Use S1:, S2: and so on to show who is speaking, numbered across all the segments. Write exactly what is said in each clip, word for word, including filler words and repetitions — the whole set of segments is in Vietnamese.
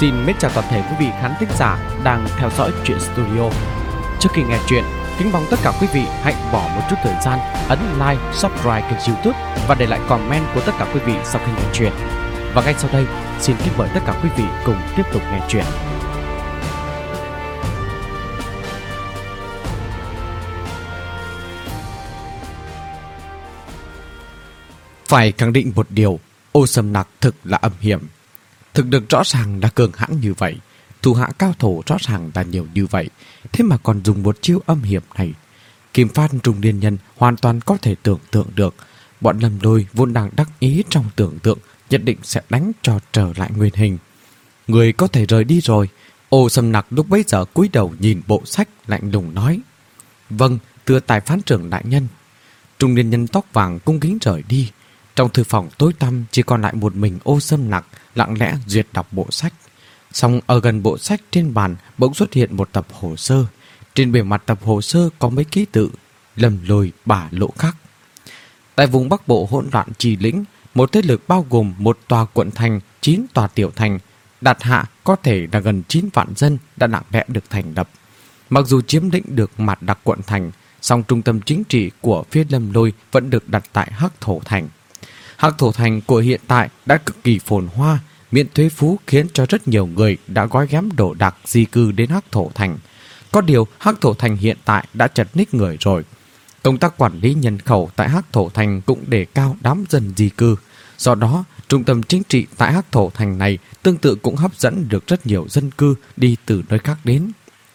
S1: Xin mến chào toàn thể quý vị khán thính giả đang theo dõi Truyện Studio. Trước khi nghe chuyện, kính mong tất cả quý vị hãy bỏ một chút thời gian ấn like, subscribe kênh YouTube và để lại comment của tất cả quý vị sau khi nghe chuyện. Và ngay sau đây, xin kính mời tất cả quý vị cùng tiếp tục nghe chuyện. Phải khẳng định một điều, Ô Sâm Nặc thực là âm hiểm. Thực lực rõ ràng là cường hãn như vậy, thủ hạ cao thủ rõ ràng là nhiều như vậy, thế mà còn dùng một chiêu âm hiểm này. Kim Phát Trung Niên Nhân hoàn toàn có thể tưởng tượng được, bọn Lâm Lôi vốn đang đắc ý trong tưởng tượng nhất định sẽ đánh cho trở lại nguyên hình. Người có thể rời đi rồi. Ô Sâm Nặc lúc bấy giờ cúi đầu nhìn bộ sách lạnh lùng nói: Vâng, thưa tài phán trưởng đại nhân. Trung Niên Nhân tóc vàng cung kính rời đi. Trong thư phòng tối tăm chỉ còn lại một mình Ô Sâm Nặc lặng lẽ duyệt đọc bộ sách. Song ở gần bộ sách trên bàn bỗng xuất hiện một tập hồ sơ. Trên bề mặt tập hồ sơ có mấy ký tự: Lâm Lôi Bả Lộ Khắc. Tại vùng Bắc Bộ hỗn loạn trì lĩnh, một thế lực bao gồm một tòa quận thành, chín tòa tiểu thành, đạt hạ có thể là gần chín vạn dân đã lặng lẽ được thành lập. Mặc dù chiếm lĩnh được mặt đặc quận thành, song trung tâm chính trị của phía Lâm Lôi vẫn được đặt tại Hắc Thổ Thành. Hắc Thổ Thành của hiện tại đã cực kỳ phồn hoa, miễn thuế phú khiến cho rất nhiều người đã gói ghém đồ đạc di cư đến Hắc Thổ Thành. Có điều Hắc Thổ Thành hiện tại đã chật ních người rồi. Công tác quản lý nhân khẩu tại Hắc Thổ Thành cũng đề cao đám dân di cư. Do đó, trung tâm chính trị tại Hắc Thổ Thành này tương tự cũng hấp dẫn được rất nhiều dân cư đi từ nơi khác đến.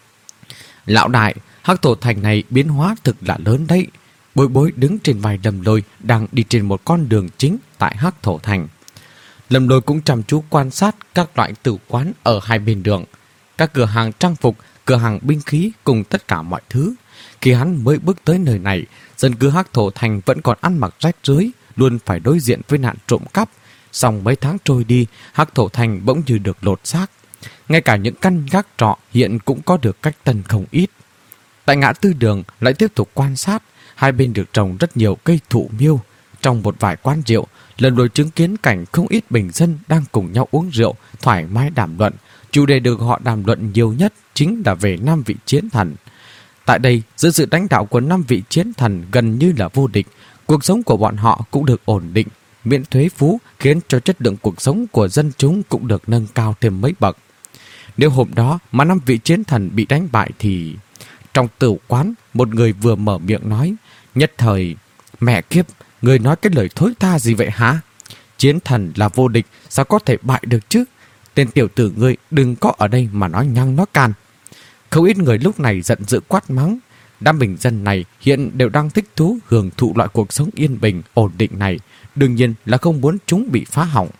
S1: Lão đại, Hắc Thổ Thành này biến hóa thực là lớn đấy. Bối Bối đứng trên vai Lâm Lôi đang đi trên một con đường chính tại Hắc Thổ Thành. Lâm Lôi cũng chăm chú quan sát các loại tử quán ở hai bên đường, các cửa hàng trang phục, cửa hàng binh khí cùng tất cả mọi thứ. Khi hắn mới bước tới nơi này, dân cư Hắc Thổ Thành vẫn còn ăn mặc rách rưới, luôn phải đối diện với nạn trộm cắp. Song mấy tháng trôi đi, Hắc Thổ Thành bỗng như được lột xác. Ngay cả những căn gác trọ hiện cũng có được cách tân không ít. Tại ngã tư đường lại tiếp tục quan sát, hai bên được trồng rất nhiều cây thụ miêu. Trong một vài quán rượu, lần đầu chứng kiến cảnh không ít bình dân đang cùng nhau uống rượu, thoải mái đàm luận. Chủ đề được họ đàm luận nhiều nhất chính là về năm vị chiến thần. Tại đây, dưới sự lãnh đạo của năm vị chiến thần gần như là vô địch, cuộc sống của bọn họ cũng được ổn định, miễn thuế phú khiến cho chất lượng cuộc sống của dân chúng cũng được nâng cao thêm mấy bậc. Nếu hôm đó mà năm vị chiến thần bị đánh bại thì... Trong tử quán, một người vừa mở miệng nói, nhất thời: Mẹ kiếp, người nói cái lời thối tha gì vậy hả? Chiến thần là vô địch, sao có thể bại được chứ? Tên tiểu tử ngươi đừng có ở đây mà nói nhăng nói can. Không ít người lúc này giận dữ quát mắng. Đám bình dân này hiện đều đang thích thú hưởng thụ loại cuộc sống yên bình, ổn định này, đương nhiên là không muốn chúng bị phá hỏng.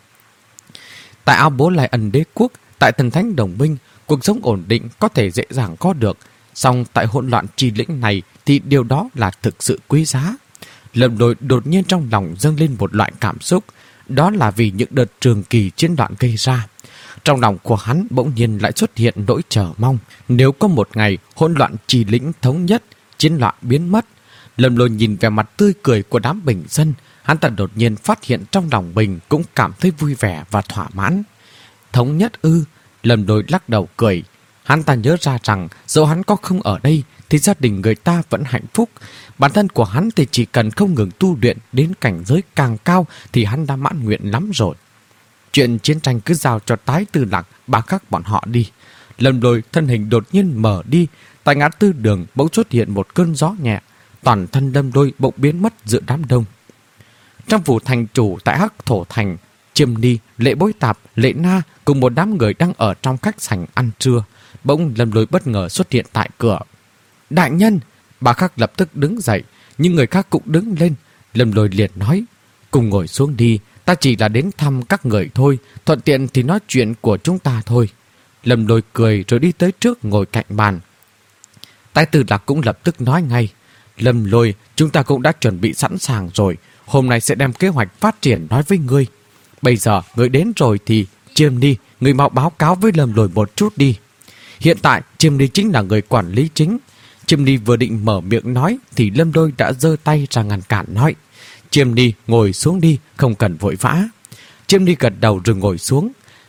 S1: Tại Ao Bố Lai Ân Đế Quốc, tại Thần Thánh Đồng Minh, cuộc sống ổn định có thể dễ dàng có được. Song tại hỗn loạn trì lĩnh này thì điều đó là thực sự quý giá. Lâm Lôi đột nhiên trong lòng dâng lên một loại cảm xúc, đó là vì những đợt trường kỳ chiến loạn gây ra. Trong lòng của hắn bỗng nhiên lại xuất hiện nỗi chờ mong. Nếu có một ngày hỗn loạn trì lĩnh thống nhất, chiến loạn biến mất, Lâm Lôi nhìn về mặt tươi cười của đám bình dân, hắn ta đột nhiên phát hiện trong lòng mình cũng cảm thấy vui vẻ và thỏa mãn. Thống nhất ư? Lâm Lôi lắc đầu cười. Hắn ta nhớ ra rằng dẫu hắn có không ở đây thì gia đình người ta vẫn hạnh phúc. Bản thân của hắn thì chỉ cần không ngừng tu luyện đến cảnh giới càng cao thì hắn đã mãn nguyện lắm rồi. Chuyện chiến tranh cứ giao cho Tái Tư Lạc Ba Khắc bọn họ đi. Lâm Lôi thân hình đột nhiên mở đi. Tại ngã tư đường bỗng xuất hiện một cơn gió nhẹ. Toàn thân Lâm Lôi bỗng biến mất giữa đám đông. Trong phủ thành chủ tại Hắc Thổ Thành, Chiêm Ni, Lệ Bối Tạp, Lệ Na cùng một đám người đang ở trong khách sảnh ăn trưa. Bỗng Lâm Lôi bất ngờ xuất hiện tại cửa. Đại nhân! Bà Khắc lập tức đứng dậy, nhưng người khác cũng đứng lên. Lâm Lôi liền nói: Cùng ngồi xuống đi, ta chỉ là đến thăm các người thôi, thuận tiện thì nói chuyện của chúng ta thôi. Lâm Lôi cười rồi đi tới trước ngồi cạnh bàn. Tái Tư Lạc cũng lập tức nói ngay: Lâm Lôi, chúng ta cũng đã chuẩn bị sẵn sàng rồi, hôm nay sẽ đem kế hoạch phát triển nói với ngươi. Bây giờ ngươi đến rồi thì Chiêm Ni, ngươi mau báo cáo với Lâm Lôi một chút đi. Hiện tại Chiêm Ni chính là người quản lý chính. Chiêm Ni vừa định mở miệng nói thì Lâm Lôi đã giơ tay ra ngăn cản nói: Chiêm Ni ngồi xuống đi, không cần vội vã. Chiêm Ni gật đầu rồi ngồi xuống.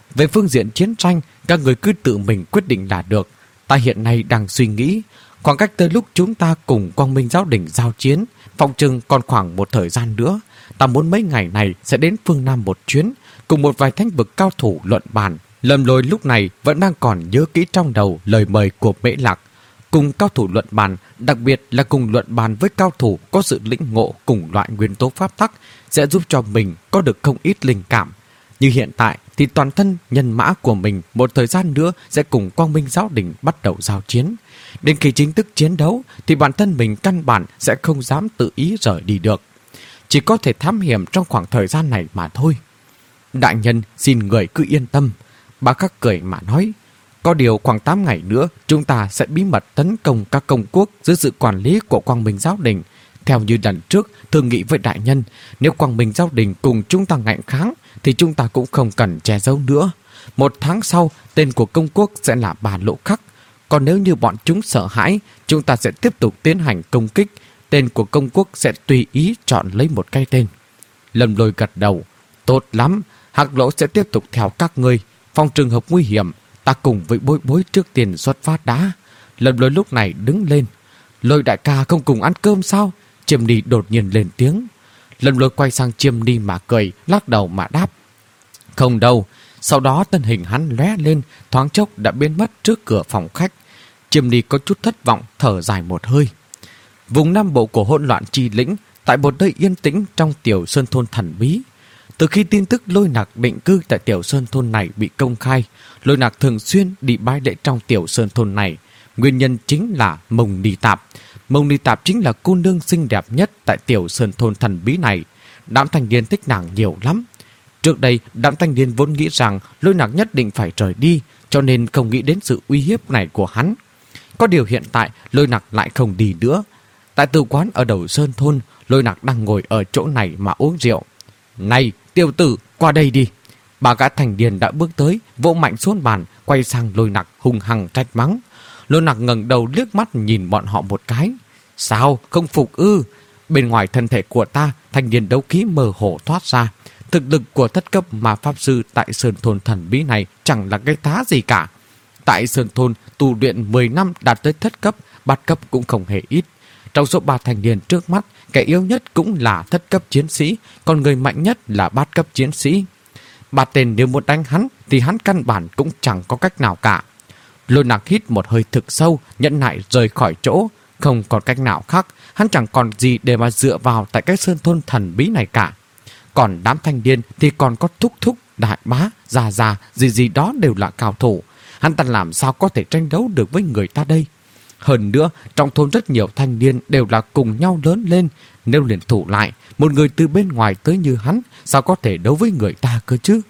S1: Về phương diện chiến tranh, các người cứ tự mình quyết định là được. Ta hiện nay đang suy nghĩ, khoảng cách tới lúc chúng ta cùng Quang Minh Giáo Đình giao chiến, phòng chừng còn khoảng một thời gian nữa. Ta muốn mấy ngày này sẽ đến phương Nam một chuyến, cùng một vài thánh vực cao thủ luận bàn. Lâm Lôi lúc này vẫn đang còn nhớ kỹ trong đầu lời mời của Mễ Lạc. Cùng cao thủ luận bàn, đặc biệt là cùng luận bàn với cao thủ có sự lĩnh ngộ cùng loại nguyên tố pháp tắc, sẽ giúp cho mình có được không ít linh cảm. Như hiện tại thì toàn thân nhân mã của mình một thời gian nữa sẽ cùng Quang Minh Giáo Đình bắt đầu giao chiến. Đến khi chính thức chiến đấu thì bản thân mình căn bản sẽ không dám tự ý rời đi được. Chỉ có thể thám hiểm trong khoảng thời gian này mà thôi. Đại nhân xin người cứ yên tâm. Bà Khắc cười mà nói. Có điều khoảng tám ngày nữa chúng ta sẽ bí mật tấn công các công quốc dưới sự quản lý của Quang Minh Giáo Đình. Theo như lần trước thương nghị với đại nhân, nếu Quang Minh Giáo Đình cùng chúng ta ngạnh kháng thì chúng ta cũng không cần che giấu nữa. Một tháng sau, tên của công quốc sẽ là Bà Lộ Khắc. Còn nếu như bọn chúng sợ hãi, chúng ta sẽ tiếp tục tiến hành công kích. Tên của công quốc sẽ tùy ý chọn lấy một cái tên. Lâm Lôi gật đầu. Tốt lắm, Hạc Lỗ sẽ tiếp tục theo các ngươi. Phòng trường hợp nguy hiểm, ta cùng với Bối Bối trước tiên xuất phát đã. Lâm Lôi lúc này đứng lên. Lôi đại ca không cùng ăn cơm sao? Chiêm Ni đột nhiên lên tiếng. Lâm Lôi quay sang Chiêm Ni mà cười, lắc đầu mà đáp. Không đâu. Sau đó thân hình hắn lóe lên, thoáng chốc đã biến mất trước cửa phòng khách. Chiêm Ni có chút thất vọng, thở dài một hơi. Vùng Nam Bộ của hỗn loạn chi lĩnh, tại một nơi yên tĩnh trong Tiểu Sơn Thôn thần bí. Từ khi tin tức Lôi Nặc định cư tại Tiểu Sơn Thôn này bị công khai, Lôi Nặc thường xuyên đi bái lễ trong Tiểu Sơn Thôn này. Nguyên nhân chính là Mông Ni Tạp. Mông Ni Tạp chính là cô nương xinh đẹp nhất tại Tiểu Sơn Thôn thần bí này. Đám thanh niên thích nàng nhiều lắm. Trước đây, đám thanh niên vốn nghĩ rằng Lôi Nặc nhất định phải rời đi, cho nên không nghĩ đến sự uy hiếp này của hắn. Có điều hiện tại, Lôi Nặc lại không đi nữa. Tại tử quán ở đầu Sơn Thôn, Lôi Nặc đang ngồi ở chỗ này mà uống rượu. Này, tiểu tử, qua đây đi. Bà gã thành niên đã bước tới, vỗ mạnh xuống bàn, quay sang Lôi Nặc hung hăng trách mắng. Lôi Nặc ngẩng đầu liếc mắt nhìn bọn họ một cái. Sao, không phục ư? Bên ngoài thân thể của ta, thanh niên đấu khí mơ hồ thoát ra. Thực lực của thất cấp mà pháp sư tại Sơn Thôn thần bí này chẳng là cái tá gì cả. Tại Sơn Thôn, tu luyện mười năm đạt tới thất cấp, bát cấp cũng không hề ít. Trong số ba thanh niên trước mắt, kẻ yếu nhất cũng là thất cấp chiến sĩ, còn người mạnh nhất là bát cấp chiến sĩ. Ba tên nếu muốn đánh hắn thì hắn căn bản cũng chẳng có cách nào cả. Lôi Nặc hít một hơi thực sâu, nhẫn nại rời khỏi chỗ. Không còn cách nào khác, hắn chẳng còn gì để mà dựa vào tại cái Sơn Thôn thần bí này cả. Còn đám thanh niên thì còn có thúc thúc, đại bá, già già, gì gì đó đều là cao thủ. Hắn ta làm sao có thể tranh đấu được với người ta đây? Hơn nữa, trong thôn rất nhiều thanh niên đều là cùng nhau lớn lên. Nếu liền thủ lại, một người từ bên ngoài tới như hắn, sao có thể đấu với người ta cơ chứ?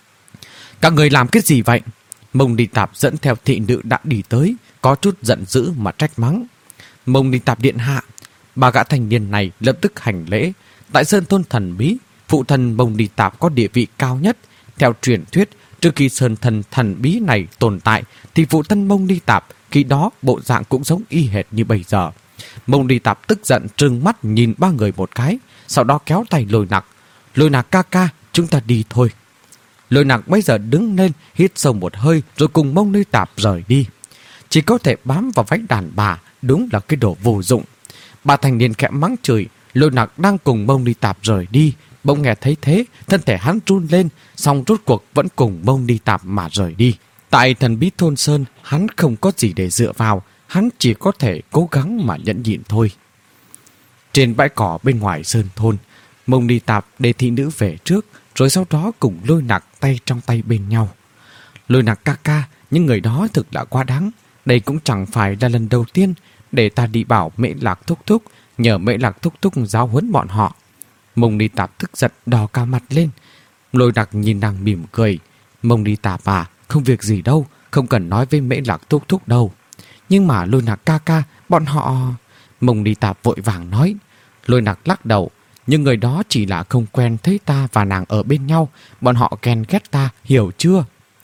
S1: Các người làm cái gì vậy? Mông Ni Tạp dẫn theo thị nữ đã đi tới, có chút giận dữ mà trách mắng. Mông Ni Tạp điện hạ. Bà gã thanh niên này lập tức hành lễ. Tại Sơn Thôn thần bí, phụ thần Mông Ni Tạp có địa vị cao nhất. Theo truyền thuyết, trước khi Sơn Thần thần bí này tồn tại, thì phụ thân Mông Ni Tạp khi đó bộ dạng cũng giống y hệt như bây giờ. Mông Ni Tạp tức giận trừng mắt nhìn ba người một cái, sau đó kéo tay Lôi Nặc. Lôi Nặc ca ca, chúng ta đi thôi. Lôi Nặc bây giờ đứng lên, hít sâu một hơi rồi cùng Mông Ni Tạp rời đi. Chỉ có thể bám vào vách đàn bà, đúng là cái đồ vô dụng. Bà thanh niên khẽ mắng chửi. Lôi Nặc đang cùng Mông Ni Tạp rời đi, bỗng nghe thấy thế, thân thể hắn run lên, song rốt cuộc vẫn cùng Mông Ni Tạp mà rời đi. Tại thần bí thôn Sơn, hắn không có gì để dựa vào, hắn chỉ có thể cố gắng mà nhẫn nhịn thôi. Trên bãi cỏ bên ngoài Sơn Thôn, Mông Ni Tạp để thị nữ về trước, rồi sau đó cùng Lôi Nặc tay trong tay bên nhau. Lôi Nặc ca ca, những người đó thực là quá đáng. Đây cũng chẳng phải là lần đầu tiên để ta đi bảo Mễ Lạc thúc thúc, nhờ Mễ Lạc thúc thúc giáo huấn bọn họ. Mông Ni Tạp tức giận đỏ cả mặt lên. Lôi Nặc nhìn nàng mỉm cười. Mông Ni Tạp à, không việc gì đâu, không cần nói với Mễ Lạc thúc thúc đâu. Nhưng mà Lôi Nặc ca ca, bọn họ... Mông Ni Tạp vội vàng nói. Lôi Nặc lắc đầu. Nhưng người đó chỉ là không quen thấy ta và nàng ở bên nhau. Bọn họ ghen ghét ta, hiểu chưa?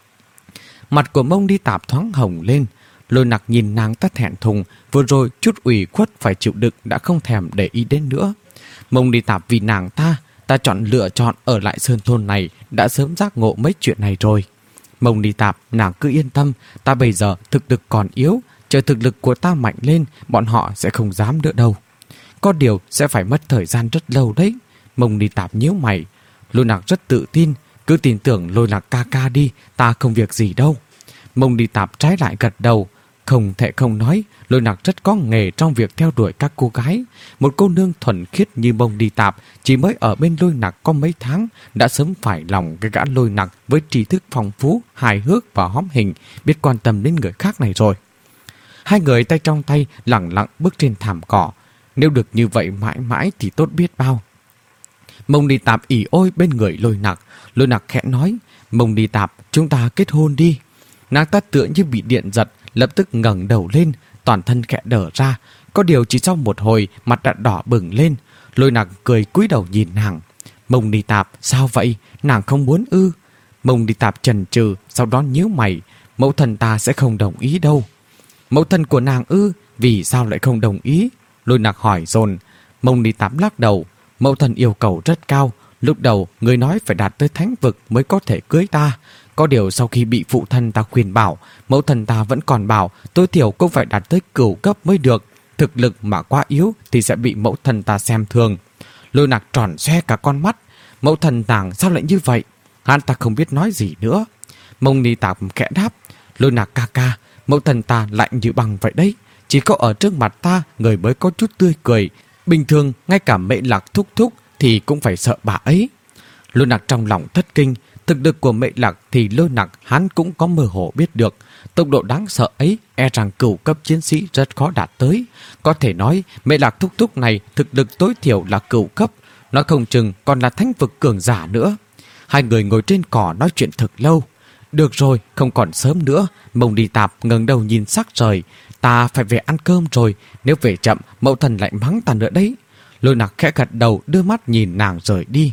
S1: Mặt của Mông Ni Tạp thoáng hồng lên. Lôi Nặc nhìn nàng ta thẹn thùng, vừa rồi chút ủy khuất phải chịu đựng đã không thèm để ý đến nữa. Mông Ni Tạp vì nàng ta, ta chọn lựa chọn ở lại Sơn Thôn này, đã sớm giác ngộ mấy chuyện này rồi. Mông Ni Tạp, nàng cứ yên tâm, ta bây giờ thực lực còn yếu, chờ thực lực của ta mạnh lên, bọn họ sẽ không dám nữa đâu. Có điều sẽ phải mất thời gian rất lâu đấy. Mông Ni Tạp nhíu mày. Lôi Nặc rất tự tin, cứ tin tưởng Lôi Nặc ca ca đi, ta không việc gì đâu. Mông Ni Tạp trái lại gật đầu. Không thể không nói, Lôi Nặc rất có nghề trong việc theo đuổi các cô gái. Một cô nương thuần khiết như Mông Ni Tạp chỉ mới ở bên Lôi Nặc có mấy tháng đã sớm phải lòng cái gã Lôi Nặc với trí thức phong phú, hài hước và hóm hình, biết quan tâm đến người khác này rồi. Hai người tay trong tay lẳng lặng bước trên thảm cỏ. Nếu được như vậy mãi mãi thì tốt biết bao. Mông Ni Tạp ỉ ôi bên người Lôi Nặc. Lôi Nặc khẽ nói, Mông Ni Tạp, chúng ta kết hôn đi. Nàng ta tựa như bị điện giật, lập tức ngẩng đầu lên, toàn thân khẽ đờ ra. Có điều chỉ sau một hồi, mặt đã đỏ bừng lên. Lôi Nặc cười cúi đầu nhìn nàng. Mông Ni Tạp, sao vậy? Nàng không muốn ư? Mông Ni Tạp chần chừ, sau đó nhíu mày. Mẫu thân ta sẽ không đồng ý đâu. Mẫu thân của nàng ư? Vì sao lại không đồng ý? Lôi Nặc hỏi dồn. Mông Ni Tạp lắc đầu. Mẫu thân yêu cầu rất cao. Lúc đầu, người nói phải đạt tới thánh vực mới có thể cưới ta. Có điều sau khi bị phụ thân ta khuyên bảo, mẫu thân ta vẫn còn bảo tối thiểu cũng phải đạt tới cửu cấp mới được. Thực lực mà quá yếu thì sẽ bị mẫu thân ta xem thường. Lôi Nặc tròn xoe cả con mắt. Mẫu thân nàng sao lại như vậy? Hắn ta không biết nói gì nữa. Mông Ni Tạp khẽ đáp. Lôi Nặc ca ca, mẫu thân ta lạnh như băng vậy đấy. Chỉ có ở trước mặt ta người mới có chút tươi cười. Bình thường ngay cả Mễ Lạc thúc thúc thì cũng phải sợ bà ấy. Lôi Nặc trong lòng thất kinh. Thực lực của Mễ Lạc thì Lôi Nặc hắn cũng có mơ hồ biết được. Tốc độ đáng sợ ấy e rằng cửu cấp chiến sĩ rất khó đạt tới. Có thể nói Mễ Lạc thúc thúc này thực lực tối thiểu là cửu cấp. Nói không chừng còn là thánh vực cường giả nữa. Hai người ngồi trên cỏ nói chuyện thật lâu. Được rồi, không còn sớm nữa. Mông Ni Tạp ngẩng đầu nhìn sắc trời. Ta phải về ăn cơm rồi. Nếu về chậm mẫu thần lại mắng ta nữa đấy. Lôi Nặc khẽ gật đầu đưa mắt nhìn nàng rời đi.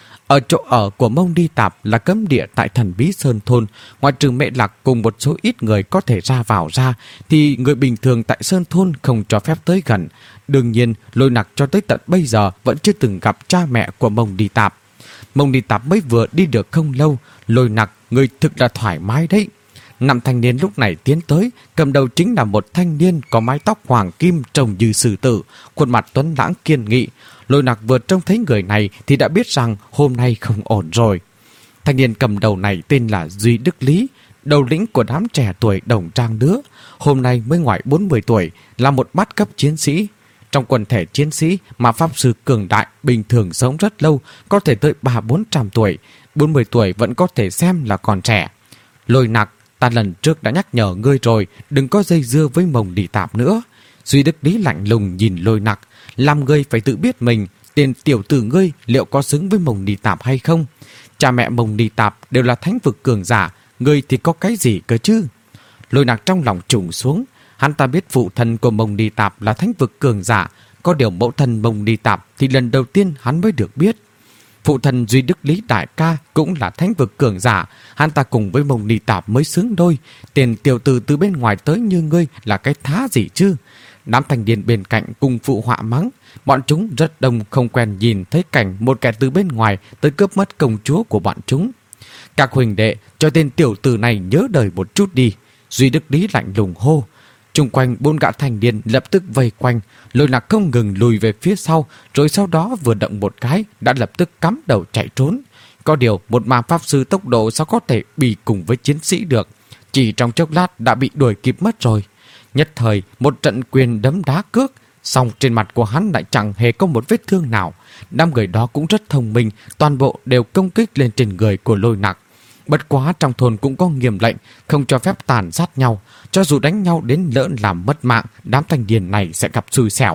S1: Ở chỗ ở của Mông Ni Tạp là cấm địa tại Thần Bí Sơn Thôn. Ngoài trừ Mễ Lạc cùng một số ít người có thể ra vào ra, thì người bình thường tại Sơn Thôn không cho phép tới gần. Đương nhiên, Lôi Nặc cho tới tận bây giờ vẫn chưa từng gặp cha mẹ của Mông Ni Tạp. Mông Ni Tạp mới vừa đi được không lâu, Lôi Nặc, người thực là thoải mái đấy. Năm thanh niên lúc này tiến tới, cầm đầu chính là một thanh niên có mái tóc hoàng kim trông như sư tử, khuôn mặt tuấn lãng kiên nghị. Lôi Nặc vừa trông thấy người này thì đã biết rằng hôm nay không ổn rồi. Thanh niên cầm đầu này tên là Duy Đức Lý, đầu lĩnh của đám trẻ tuổi đồng trang đứa. Hôm nay mới ngoài bốn mươi tuổi, là một bát cấp chiến sĩ. Trong quần thể chiến sĩ mà pháp sư cường đại bình thường sống rất lâu, có thể tới ba bốn trăm tuổi, bốn mươi tuổi vẫn có thể xem là còn trẻ. Lôi Nặc, ta lần trước đã nhắc nhở ngươi rồi, đừng có dây dưa với Mông Ni Tạp nữa. Duy Đức Lý lạnh lùng nhìn Lôi Nặc, làm ngươi phải tự biết mình, tiền tiểu tử ngươi liệu có xứng với Mông Ni Tạp hay không? Cha mẹ Mông Ni Tạp đều là thánh vực cường giả, ngươi thì có cái gì cơ chứ? Lôi Nặc trong lòng trùng xuống, hắn ta biết phụ thân của Mông Ni Tạp là thánh vực cường giả, có điều mẫu thân Mông Ni Tạp thì lần đầu tiên hắn mới được biết. Phụ thân Duy Đức Lý đại ca cũng là thánh vực cường giả, hắn ta cùng với Mông Ni Tạp mới xứng đôi. Tiền tiểu tử từ bên ngoài tới như ngươi là cái thá gì chứ? Đám thanh niên bên cạnh cùng phụ họa mắng. Bọn chúng rất đông không quen nhìn thấy cảnh một kẻ từ bên ngoài tới cướp mất công chúa của bọn chúng. Các huỳnh đệ, cho tên tiểu tử này nhớ đời một chút đi. Duy Đức Lý lạnh lùng hô. Trung quanh bốn gã thanh niên lập tức vây quanh. Lôi Nặc không ngừng lùi về phía sau, rồi sau đó vừa động một cái đã lập tức cắm đầu chạy trốn. Có điều một ma pháp sư tốc độ sao có thể bị cùng với chiến sĩ được. Chỉ trong chốc lát đã bị đuổi kịp mất rồi. Nhất thời một trận quyền đấm đá cước, song trên mặt của hắn lại chẳng hề có một vết thương nào. Đám người đó cũng rất thông minh, toàn bộ đều công kích lên trên người của Lôi Nặc. Bất quá trong thôn cũng có nghiêm lệnh không cho phép tàn sát nhau, cho dù đánh nhau đến lỡ làm mất mạng, đám thanh niên này sẽ gặp xui xẻo.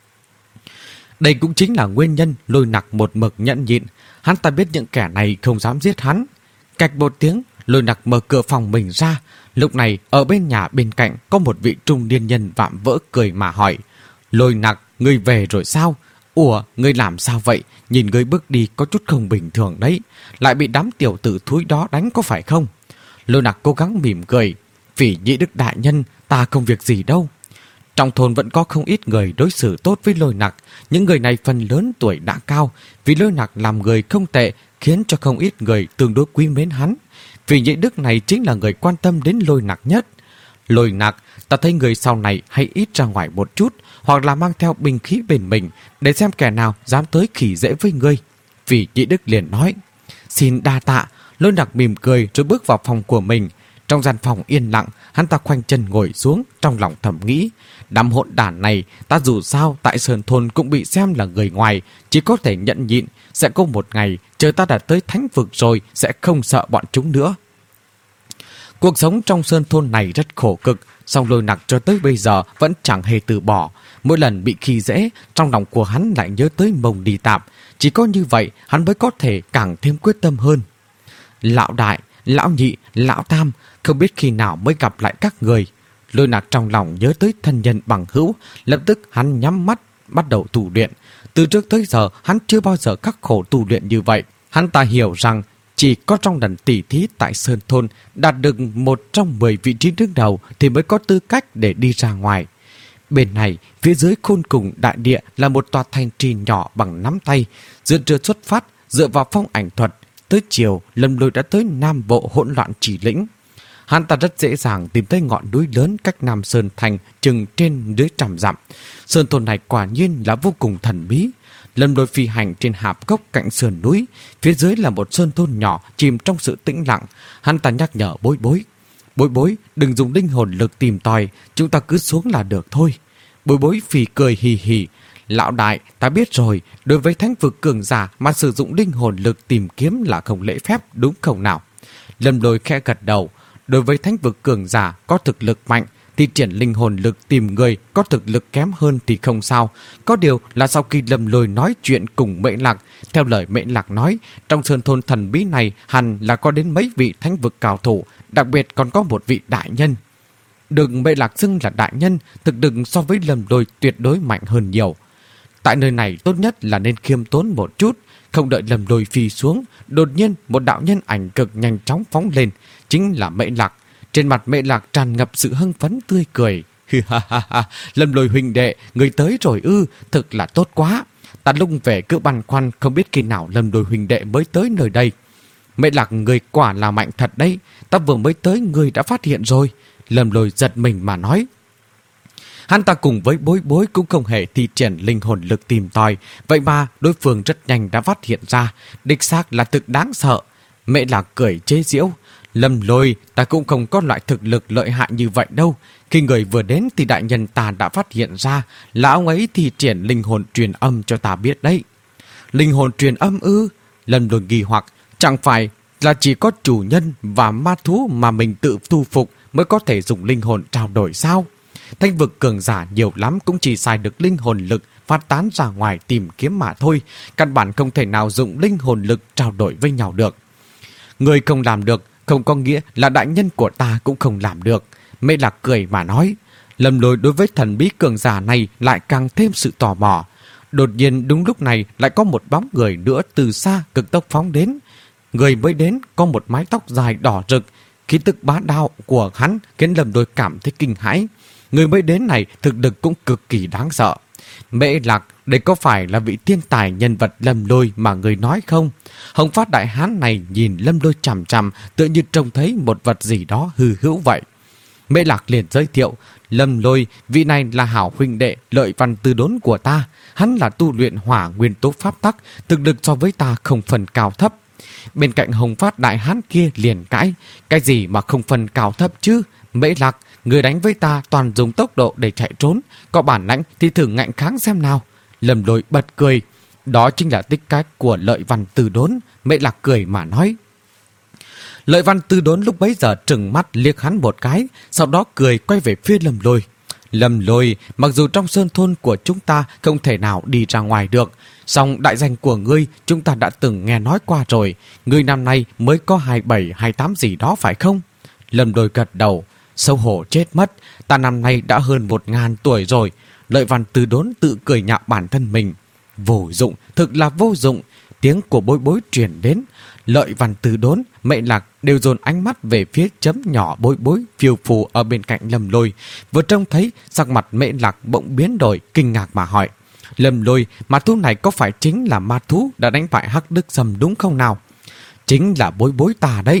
S1: Đây cũng chính là nguyên nhân Lôi Nặc một mực nhẫn nhịn. Hắn ta biết những kẻ này không dám giết hắn. Cạch một tiếng, Lôi Nặc mở cửa phòng mình ra. Lúc này ở bên nhà bên cạnh có một vị trung niên nhân vạm vỡ cười mà hỏi: Lôi Nặc, ngươi về rồi sao? Ủa, ngươi làm sao vậy? Nhìn ngươi bước đi có chút không bình thường đấy. Lại bị đám tiểu tử thúi đó đánh có phải không? Lôi Nặc cố gắng mỉm cười. Vì Nhị Đức đại nhân, ta không việc gì đâu. Trong thôn vẫn có không ít người đối xử tốt với Lôi Nặc. Những người này phần lớn tuổi đã cao. Vì Lôi Nặc làm người không tệ, khiến cho không ít người tương đối quý mến hắn. Vì nhị đức này chính là người quan tâm đến Lôi Nặc nhất. Lôi Nặc, ta thấy người sau này hãy ít ra ngoài một chút, hoặc là mang theo binh khí bên mình, để xem kẻ nào dám tới khỉ dễ với ngươi. Vì nhị đức liền nói, xin đa tạ. Lôi Nặc mỉm cười rồi bước vào phòng của mình. Trong gian phòng yên lặng, hắn ta khoanh chân ngồi xuống, trong lòng thầm nghĩ, đám hỗn đản này, ta dù sao tại Sơn Thôn cũng bị xem là người ngoài, chỉ có thể nhận nhịn, sẽ có một ngày chờ ta đã tới thánh vực rồi sẽ không sợ bọn chúng nữa. Cuộc sống trong Sơn Thôn này rất khổ cực, song Lôi Nặc cho tới bây giờ vẫn chẳng hề từ bỏ. Mỗi lần bị khi dễ, trong lòng của hắn lại nhớ tới Mông Đi Tạp. Chỉ có như vậy hắn mới có thể càng thêm quyết tâm hơn. Lão đại, lão nhị, lão tam, không biết khi nào mới gặp lại các người. Lôi Nặc trong lòng nhớ tới thân nhân bằng hữu, lập tức hắn nhắm mắt bắt đầu tu luyện. Từ trước tới giờ hắn chưa bao giờ khắc khổ tu luyện như vậy. Hắn ta hiểu rằng chỉ có trong lần tỉ thí tại Sơn Thôn đạt được một trong mười vị trí đứng đầu thì mới có tư cách để đi ra ngoài. Bên này, phía dưới khôn cùng đại địa là một tòa thành trì nhỏ bằng nắm tay. Dựa chưa xuất phát, dựa vào phong ảnh thuật, tới chiều Lâm Lôi đã tới Nam Bộ hỗn loạn chỉ lĩnh. Hắn ta rất dễ dàng tìm thấy ngọn núi lớn cách Nam Sơn Thành chừng trên dưới trăm dặm. Sơn Thôn này quả nhiên là vô cùng thần bí. Lâm Lôi phi hành trên hạp cốc cạnh sườn núi, phía dưới là một sơn thôn nhỏ chìm trong sự tĩnh lặng. Hắn ta nhắc nhở Bối Bối, Bối Bối đừng dùng linh hồn lực tìm tòi, chúng ta cứ xuống là được thôi. Bối Bối phì cười hì hì, lão đại, ta biết rồi, đối với thánh vực cường giả mà sử dụng linh hồn lực tìm kiếm là không lễ phép, đúng không nào? Lâm Lôi khẽ gật đầu, đối với thánh vực cường giả có thực lực mạnh thì triển linh hồn lực tìm người có thực lực kém hơn thì không sao. Có điều là sau khi Lâm Lôi nói chuyện cùng Mễ Lạc, theo lời Mễ Lạc nói, trong Sơn Thôn thần bí này hẳn là có đến mấy vị thánh vực cao thủ, đặc biệt còn có một vị đại nhân. Được Mễ Lạc xưng là đại nhân, thực lực so với Lâm Lôi tuyệt đối mạnh hơn nhiều. Tại nơi này tốt nhất là nên khiêm tốn một chút. Không đợi Lâm Lôi phi xuống, đột nhiên một đạo nhân ảnh cực nhanh chóng phóng lên, chính là Mễ Lạc. Trên mặt Mễ Lạc tràn ngập sự hưng phấn tươi cười. Ha ha ha, Lâm Lôi huynh đệ, người tới rồi ư, thực là tốt quá. Ta lúc về cứ băn khoăn không biết khi nào Lâm Lôi huynh đệ mới tới nơi đây. Mễ Lạc, người quả là mạnh thật đấy, ta vừa mới tới người đã phát hiện rồi. Lâm Lôi giật mình mà nói. Hắn ta cùng với Bối Bối cũng không hề thi triển linh hồn lực tìm tòi, vậy mà đối phương rất nhanh đã phát hiện ra, đích xác là thực đáng sợ. Mễ Lạc cười chế giễu, Lâm Lôi, ta cũng không có loại thực lực lợi hại như vậy đâu. Khi người vừa đến thì đại nhân ta đã phát hiện ra là ông ấy thi triển linh hồn truyền âm cho ta biết đấy. Linh hồn truyền âm ư? Lâm Lôi nghi hoặc, chẳng phải là chỉ có chủ nhân và ma thú mà mình tự thu phục mới có thể dùng linh hồn trao đổi sao? Thanh vực cường giả nhiều lắm cũng chỉ xài được linh hồn lực phát tán ra ngoài tìm kiếm mà thôi, căn bản không thể nào dùng linh hồn lực trao đổi với nhau được. Người không làm được không có nghĩa là đại nhân của ta cũng không làm được. Mễ Lạc cười mà nói. Lâm Lôi đối với thần bí cường giả này lại càng thêm sự tò mò. Đột nhiên đúng lúc này lại có một bóng người nữa từ xa cực tốc phóng đến. Người mới đến có một mái tóc dài đỏ rực, khí tức bá đạo của hắn khiến Lâm Lôi cảm thấy kinh hãi. Người mới đến này thực lực cũng cực kỳ đáng sợ. Mễ Lạc, đây có phải là vị thiên tài nhân vật Lâm Lôi mà người nói không? Hồng Phát đại hán này nhìn Lâm Lôi chằm chằm, tự như trông thấy một vật gì đó hư hữu vậy. Mễ Lạc liền giới thiệu, Lâm Lôi, vị này là hảo huynh đệ Lợi Văn Tư Đốn của ta. Hắn là tu luyện hỏa nguyên tố pháp tắc, thực lực so với ta không phần cao thấp. Bên cạnh Hồng Phát đại hán kia liền cãi, cái gì mà không phần cao thấp chứ? Mễ Lạc, người đánh với ta toàn dùng tốc độ để chạy trốn, có bản lãnh thì thử ngạnh kháng xem nào. Lâm Lôi bật cười, đó chính là tích cách của Lợi Văn Tư Đốn. Mễ Lạc cười mà nói. Lợi Văn Tư Đốn lúc bấy giờ trừng mắt liếc hắn một cái, sau đó cười quay về phía Lâm Lôi. Lâm Lôi, mặc dù trong Sơn Thôn của chúng ta không thể nào đi ra ngoài được, song đại danh của ngươi chúng ta đã từng nghe nói qua rồi. Ngươi năm nay mới có hai bảy, hai tám gì đó phải không? Lâm Lôi gật đầu. Xấu hổ chết mất, ta năm nay đã hơn một ngàn tuổi rồi. Lợi Văn Tư Đốn tự cười nhạo bản thân mình. Vô dụng, thực là vô dụng. Tiếng của Bối Bối truyền đến. Lợi Văn Tư Đốn, Mễ Lạc đều dồn ánh mắt về phía chấm nhỏ Bối Bối phiêu phù ở bên cạnh Lâm Lôi. Vừa trông thấy, sắc mặt Mễ Lạc bỗng biến đổi, kinh ngạc mà hỏi. Lâm Lôi, ma thú này có phải chính là ma thú đã đánh bại Hắc Đức Sâm đúng không nào? Chính là Bối Bối ta đấy.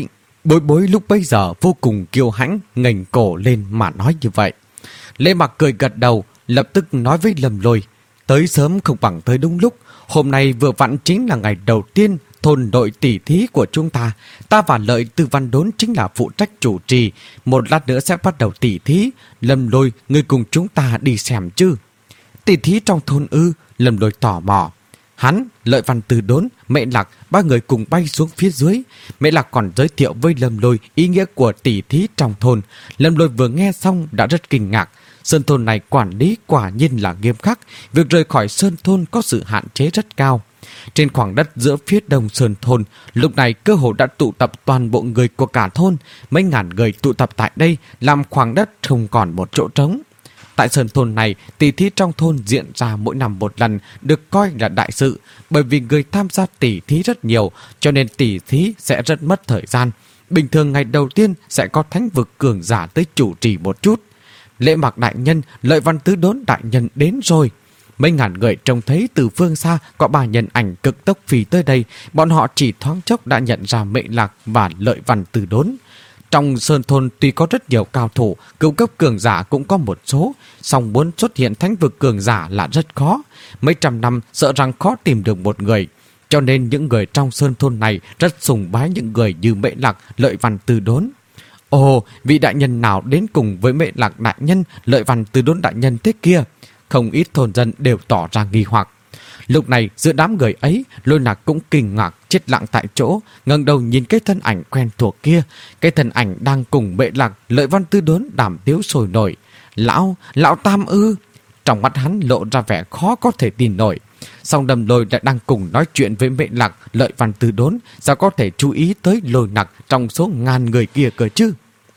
S1: Bối bối lúc bấy giờ vô cùng kiêu hãnh, ngẩng cổ lên mà nói như vậy. Lê Mặc cười gật đầu, lập tức nói với Lâm Lôi, tới sớm không bằng tới đúng lúc. Hôm nay vừa vặn chính là ngày đầu tiên thôn đội tỷ thí của chúng ta. Ta và Lợi Tư Văn Đốn chính là phụ trách chủ trì. Một lát nữa sẽ bắt đầu tỷ thí. Lâm Lôi, ngươi cùng chúng ta đi xem chứ? Tỷ thí trong thôn ư? Lâm Lôi tò mò. Hắn, Lợi Văn Tư Đốn, Mẹ Lạc, ba người cùng bay xuống phía dưới. Mẹ Lạc còn giới thiệu với Lâm Lôi ý nghĩa của tỷ thí trong thôn. Lâm Lôi vừa nghe xong đã rất kinh ngạc. Sơn thôn này quản lý quả nhiên là nghiêm khắc. Việc rời khỏi sơn thôn có sự hạn chế rất cao. Trên khoảng đất giữa phía đông sơn thôn, lúc này cơ hồ đã tụ tập toàn bộ người của cả thôn. Mấy ngàn người tụ tập tại đây làm khoảng đất không còn một chỗ trống. Tại sơn thôn này, tỷ thí trong thôn diễn ra mỗi năm một lần, được coi là đại sự. Bởi vì người tham gia tỷ thí rất nhiều, cho nên tỷ thí sẽ rất mất thời gian. Bình thường ngày đầu tiên sẽ có thánh vực cường giả tới chủ trì một chút. Lễ Mặc đại nhân, Lợi Văn Tứ Đốn đại nhân đến rồi. Mấy ngàn người trông thấy từ phương xa có ba nhân ảnh cực tốc phi tới đây. Bọn họ chỉ thoáng chốc đã nhận ra Mẹ Lạc và Lợi Văn Tứ Đốn. Trong sơn thôn tuy có rất nhiều cao thủ, cửu cấp cường giả cũng có một số, song muốn xuất hiện thánh vực cường giả là rất khó. Mấy trăm năm sợ rằng khó tìm được một người. Cho nên những người trong sơn thôn này rất sùng bái những người như Mẹ Lạc, Lợi Văn Tứ Đốn. Ồ, vị đại nhân nào đến cùng với Mẹ Lạc đại nhân, Lợi Văn Tứ Đốn đại nhân thế kia? Không ít thôn dân đều tỏ ra nghi hoặc. Lúc này giữa đám người ấy, Lôi Lạc cũng kinh ngạc chết lặng tại chỗ, ngẩng đầu nhìn cái thân ảnh quen thuộc kia. Cái thân ảnh đang cùng Mẹ Lạc, Lợi Văn Tứ Đốn đàm tiếu sôi nổi. Lão, lão Tam ư? Trong mắt hắn lộ ra vẻ khó có thể tin nổi. Song Đầm Lôi lại đang cùng nói chuyện với Mẹ Lạc, Lợi Văn Tứ Đốn, sao có thể chú ý tới Lôi Lạc trong số ngàn người kia cơ chứ?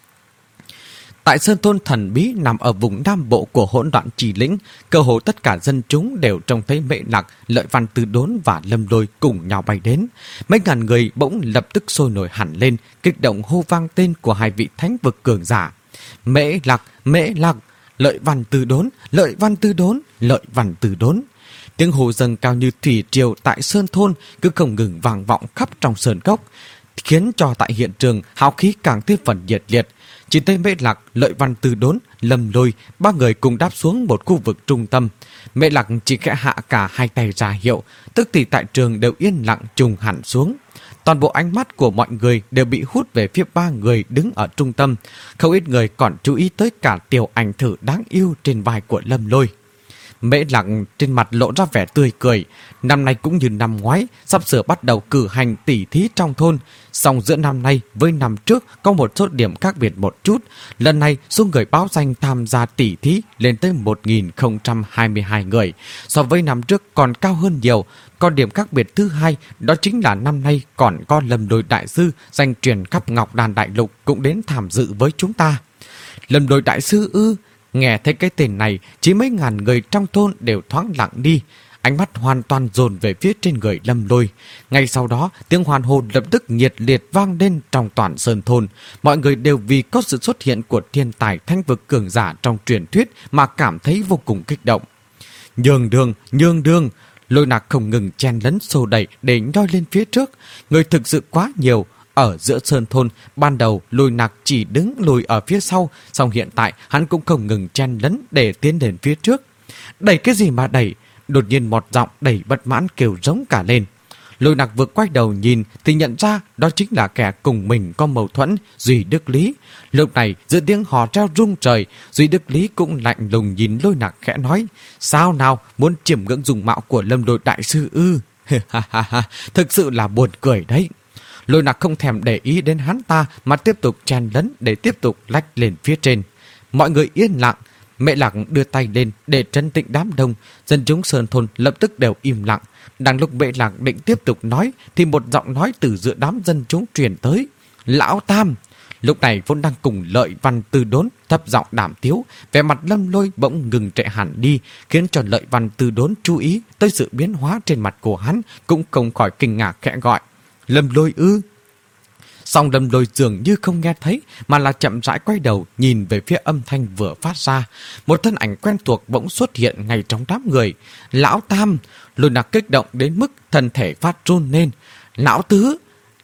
S1: Tại sơn thôn thần bí nằm ở vùng nam bộ của hỗn loạn trì lĩnh, cơ hồ tất cả dân chúng đều trông thấy Mẹ Lạc, Lợi Văn Tứ Đốn và Lâm Lôi cùng nhau bay đến. Mấy ngàn người bỗng lập tức sôi nổi hẳn lên, kích động hô vang tên của hai vị thánh vực cường giả. Mẹ Lạc, Mẹ Lạc, Lợi Văn Tứ Đốn, Lợi Văn Tứ Đốn, Lợi Văn Tứ Đốn. Tiếng hô dâng cao như thủy triều tại sơn thôn cứ không ngừng vang vọng khắp trong sơn cốc, khiến cho tại hiện trường hào khí càng thêm phần nhiệt liệt. Chỉ thấy Mẹ Lạc, Lợi Văn Tứ Đốn, Lâm Lôi, ba người cùng đáp xuống một khu vực trung tâm. Mẹ Lạc chỉ khẽ hạ cả hai tay ra hiệu, tức thì tại trường đều yên lặng trùng hẳn xuống. Toàn bộ ánh mắt của mọi người đều bị hút về phía ba người đứng ở trung tâm. Không ít người còn chú ý tới cả tiểu ảnh thử đáng yêu trên vai của Lâm Lôi. Mẹ Lạc trên mặt lộ ra vẻ tươi cười. Năm nay cũng như năm ngoái, sắp sửa bắt đầu cử hành tỷ thí trong thôn. Song giữa năm nay với năm trước có một số điểm khác biệt một chút. Lần này số người báo danh tham gia tỷ thí lên tới một nghìn không trăm hai mươi hai người. So với năm trước còn cao hơn nhiều. Còn điểm khác biệt thứ hai đó chính là năm nay còn có Lâm Lôi đại sư danh truyền khắp Ngọc Đàn Đại Lục cũng đến tham dự với chúng ta. Lâm Lôi đại sư ư? Nghe thấy cái tên này, chỉ mấy ngàn người trong thôn đều thoáng lặng đi. Ánh mắt hoàn toàn dồn về phía trên người Lâm Lôi. Ngay sau đó, tiếng hoan hô lập tức nhiệt liệt vang lên trong toàn sơn thôn. Mọi người đều vì có sự xuất hiện của thiên tài thánh vực cường giả trong truyền thuyết mà cảm thấy vô cùng kích động. Nhường đường, nhường đường! Lôi Lạc không ngừng chen lấn xô đẩy để nhoi lên phía trước. Người thực sự quá nhiều. Ở giữa sơn thôn, ban đầu Lôi Lạc chỉ đứng lùi ở phía sau, song hiện tại hắn cũng không ngừng chen lấn để tiến đến phía trước. Đẩy cái gì mà đẩy? Đột nhiên một giọng đầy bất mãn kêu rống cả lên. Lôi Lạc vừa quay đầu nhìn thì nhận ra đó chính là kẻ cùng mình có mâu thuẫn, Duy Đức Lý. Lúc này giữa tiếng hò reo rung trời, Duy Đức Lý cũng lạnh lùng nhìn Lôi Lạc khẽ nói: sao nào, muốn chiêm ngưỡng dùng mạo của Lâm Lôi đại sư ư? Ha ha ha, thực sự là buồn cười đấy. Lôi Lạc không thèm để ý đến hắn ta mà tiếp tục chen lấn để tiếp tục lách lên phía trên. Mọi người yên lặng. Mẹ Lạc đưa tay lên để trấn tĩnh đám đông. Dân chúng sơn thôn lập tức đều im lặng. Đang lúc Mẹ Lạc định tiếp tục nói thì một giọng nói từ giữa đám dân chúng truyền tới: Lão Tam! Lúc này vốn đang cùng Lợi Văn Tứ Đốn thấp giọng đàm tiếu, vẻ mặt Lâm Lôi bỗng ngừng trệ hẳn đi, khiến cho Lợi Văn Tứ Đốn chú ý tới sự biến hóa trên mặt của hắn, cũng không khỏi kinh ngạc khẽ gọi: Lâm Lôi ư? Song Lâm Lôi dường như không nghe thấy, mà là chậm rãi quay đầu nhìn về phía âm thanh vừa phát ra. Một thân ảnh quen thuộc bỗng xuất hiện ngay trong đám người. Lão Tam! Lôi Lạc kích động đến mức thân thể phát run lên. Lão Tứ!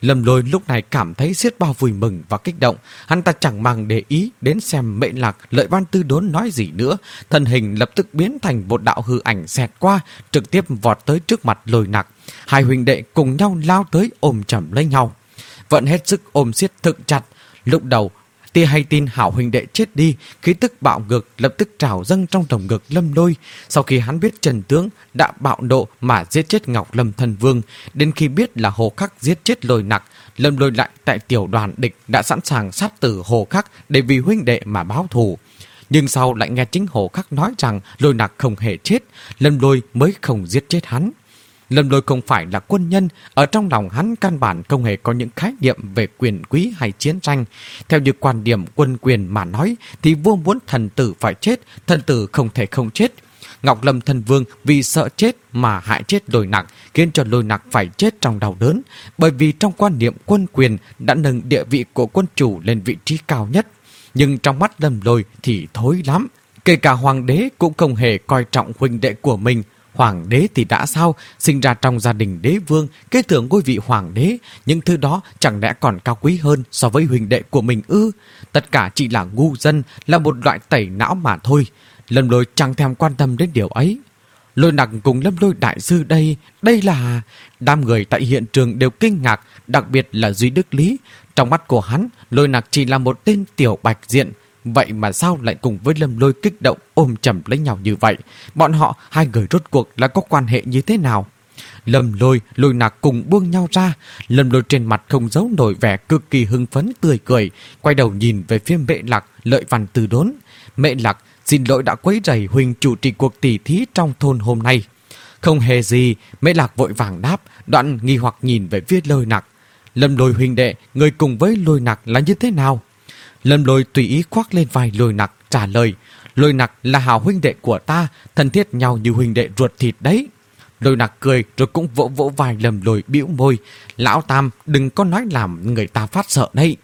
S1: Lâm Lôi lúc này cảm thấy xiết bao vui mừng và kích động. Hắn ta chẳng màng để ý đến xem Mễ Lạc, Lợi Văn Tư Đốn nói gì nữa. Thân hình lập tức biến thành một đạo hư ảnh xẹt qua, trực tiếp vọt tới trước mặt Lôi Nặc. Hai huynh đệ cùng nhau lao tới ôm chầm lấy nhau, vẫn hết sức ôm siết thực chặt. Lúc đầu tia hay tin hảo huynh đệ chết đi, khí tức bạo ngược lập tức trào dâng trong lồng ngực Lâm Lôi. Sau khi hắn biết Trần Tướng đã bạo nộ mà giết chết Ngọc Lâm Thần Vương, đến khi biết là Hồ Khắc giết chết Lôi Nặc, Lâm Lôi lại tại tiểu đoàn địch đã sẵn sàng sát tử Hồ Khắc để vì huynh đệ mà báo thù. Nhưng sau lại nghe chính Hồ Khắc nói rằng Lôi Nặc không hề chết, Lâm Lôi mới không giết chết hắn. Lâm Lôi không phải là quân nhân, ở trong lòng hắn căn bản không hề có những khái niệm về quyền quý hay chiến tranh. Theo như quan điểm quân quyền mà nói thì vua muốn thần tử phải chết, thần tử không thể không chết. Ngọc Lâm Thần Vương vì sợ chết mà hại chết Lôi Nặc, khiến cho Lôi Nặc phải chết trong đau đớn, bởi vì trong quan niệm quân quyền đã nâng địa vị của quân chủ lên vị trí cao nhất. Nhưng trong mắt Lâm Lôi thì thối lắm, kể cả hoàng đế cũng không hề coi trọng huynh đệ của mình. Hoàng đế thì đã sao, sinh ra trong gia đình đế vương, kế thừa ngôi vị hoàng đế, những thứ đó chẳng lẽ còn cao quý hơn so với huynh đệ của mình ư? Tất cả chỉ là ngu dân, là một loại tẩy não mà thôi. Lâm Lôi chẳng thèm quan tâm đến điều ấy. Lôi Nặc cùng Lâm Lôi đại sư đây, đây là... Đám người tại hiện trường đều kinh ngạc, đặc biệt là Duy Đức Lý. Trong mắt của hắn, Lôi Nặc chỉ là một tên tiểu bạch diện. Vậy mà sao lại cùng với Lâm Lôi kích động ôm chầm lấy nhau như vậy? Bọn họ, hai người rốt cuộc là có quan hệ như thế nào? Lâm Lôi, Lôi Nặc cùng buông nhau ra. Lâm Lôi trên mặt không giấu nổi vẻ cực kỳ hưng phấn tươi cười, quay đầu nhìn về phía Mễ Lạc, Lợi Văn Tư Đốn. Mễ Lạc, xin lỗi đã quấy rầy huynh chủ trì cuộc tỉ thí trong thôn hôm nay. Không hề gì, Mễ Lạc vội vàng đáp, đoạn nghi hoặc nhìn về phía Lôi Nặc. Lâm Lôi huynh đệ, người cùng với Lôi Nặc là như thế nào? Lâm Lôi tùy ý khoác lên vai Lôi Nặc, trả lời, Lôi Nặc là hảo huynh đệ của ta, thân thiết nhau như huynh đệ ruột thịt đấy. Lôi Nặc cười rồi cũng vỗ vỗ vai Lâm Lôi, bĩu môi, lão Tam đừng có nói làm người ta phát sợ đấy.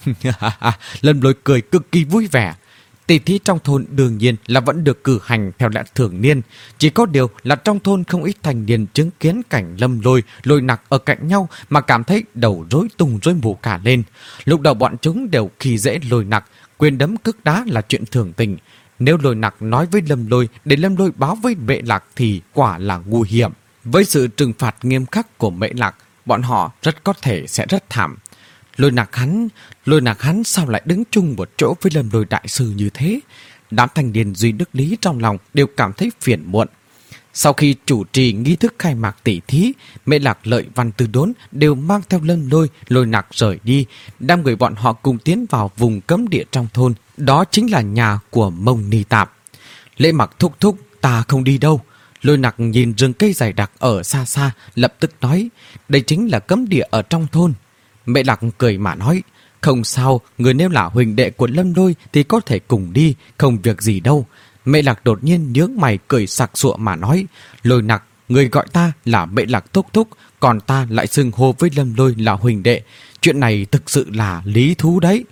S1: Lâm Lôi cười cực kỳ vui vẻ. Tỷ thí trong thôn đương nhiên là vẫn được cử hành theo lẽ thường niên, chỉ có điều là trong thôn không ít thành niên chứng kiến cảnh Lâm Lôi, Lôi Nặc ở cạnh nhau mà cảm thấy đầu rối tung rối mù cả lên. Lúc đầu bọn chúng đều khi dễ Lôi Nặc, quyền đấm cước đá là chuyện thường tình. Nếu Lôi Nặc nói với Lâm Lôi để Lâm Lôi báo với Mễ Lạc thì quả là ngu hiểm. Với sự trừng phạt nghiêm khắc của Mễ Lạc, bọn họ rất có thể sẽ rất thảm. Lôi Nặc hắn, Lôi Nặc hắn sao lại đứng chung một chỗ với Lâm Lôi đại sư như thế? Đám thanh niên Duy Đức Lý trong lòng đều cảm thấy phiền muộn. Sau khi chủ trì nghi thức khai mạc tỷ thí, Mễ Lạc, Lợi Văn Tư Đốn đều mang theo Lâm Lôi, Lôi Nặc rời đi. Đám người bọn họ cùng tiến vào vùng cấm địa trong thôn, đó chính là nhà của Mông Ni Tạp. Lễ Mặc thúc thúc, ta không đi đâu. Lôi Nặc nhìn rừng cây dày đặc ở xa xa, lập tức nói, đây chính là cấm địa ở trong thôn. Mễ Lạc cười mà nói, không sao, người nếu là huynh đệ của Lâm Lôi thì có thể cùng đi, không việc gì đâu. Mễ Lạc đột nhiên nhướng mày cười sặc sụa mà nói, Lôi Nặc, người gọi ta là Mễ Lạc thúc thúc, còn ta lại xưng hô với Lâm Lôi là huynh đệ. Chuyện này thực sự là lý thú đấy.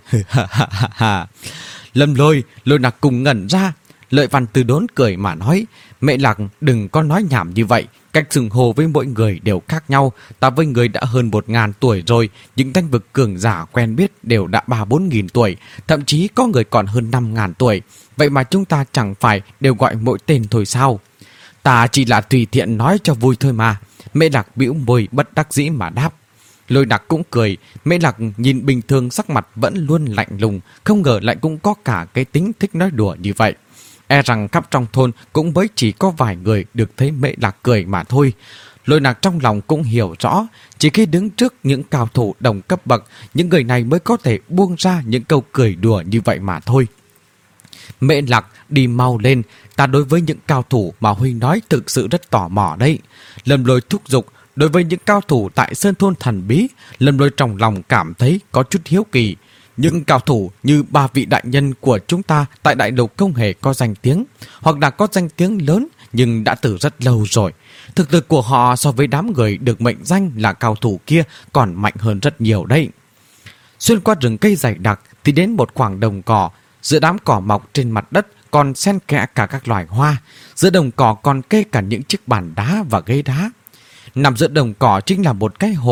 S1: Lâm Lôi, Lôi Nặc cùng ngẩn ra. Lợi Văn Tư Đốn cười mà nói, Mễ Lạc đừng có nói nhảm như vậy. Cách xưng hô với mỗi người đều khác nhau. Ta với người đã hơn một ngàn tuổi rồi. Những danh vực cường giả quen biết đều đã ba bốn nghìn tuổi. Thậm chí có người còn hơn năm ngàn tuổi. Vậy mà chúng ta chẳng phải đều gọi mỗi tên thôi sao? Ta chỉ là tùy tiện nói cho vui thôi mà. Mễ Lạc bĩu môi bất đắc dĩ mà đáp. Lôi Nặc cũng cười. Mễ Lạc nhìn bình thường sắc mặt vẫn luôn lạnh lùng, không ngờ lại cũng có cả cái tính thích nói đùa như vậy. E rằng khắp trong thôn cũng mới chỉ có vài người được thấy Mễ Lạc cười mà thôi. Lôi Nặc trong lòng cũng hiểu rõ, chỉ khi đứng trước những cao thủ đồng cấp bậc, những người này mới có thể buông ra những câu cười đùa như vậy mà thôi. Mễ Lạc, đi mau lên, ta đối với những cao thủ mà huynh nói thực sự rất tò mò đấy. Lâm Lôi thúc giục. Đối với những cao thủ tại Sơn Thôn Thần Bí, Lâm Lôi trong lòng cảm thấy có chút hiếu kỳ. Những cao thủ như ba vị đại nhân của chúng ta tại đại lục không hề có danh tiếng, hoặc là có danh tiếng lớn nhưng đã từ rất lâu rồi. Thực lực của họ so với đám người được mệnh danh là cao thủ kia còn mạnh hơn rất nhiều đấy. Xuyên qua rừng cây dày đặc thì đến một khoảng đồng cỏ. Giữa đám cỏ mọc trên mặt đất còn xen kẽ cả các loài hoa. Giữa đồng cỏ còn kê cả những chiếc bàn đá và ghế đá. Nằm giữa đồng cỏ chính là một cái hồ.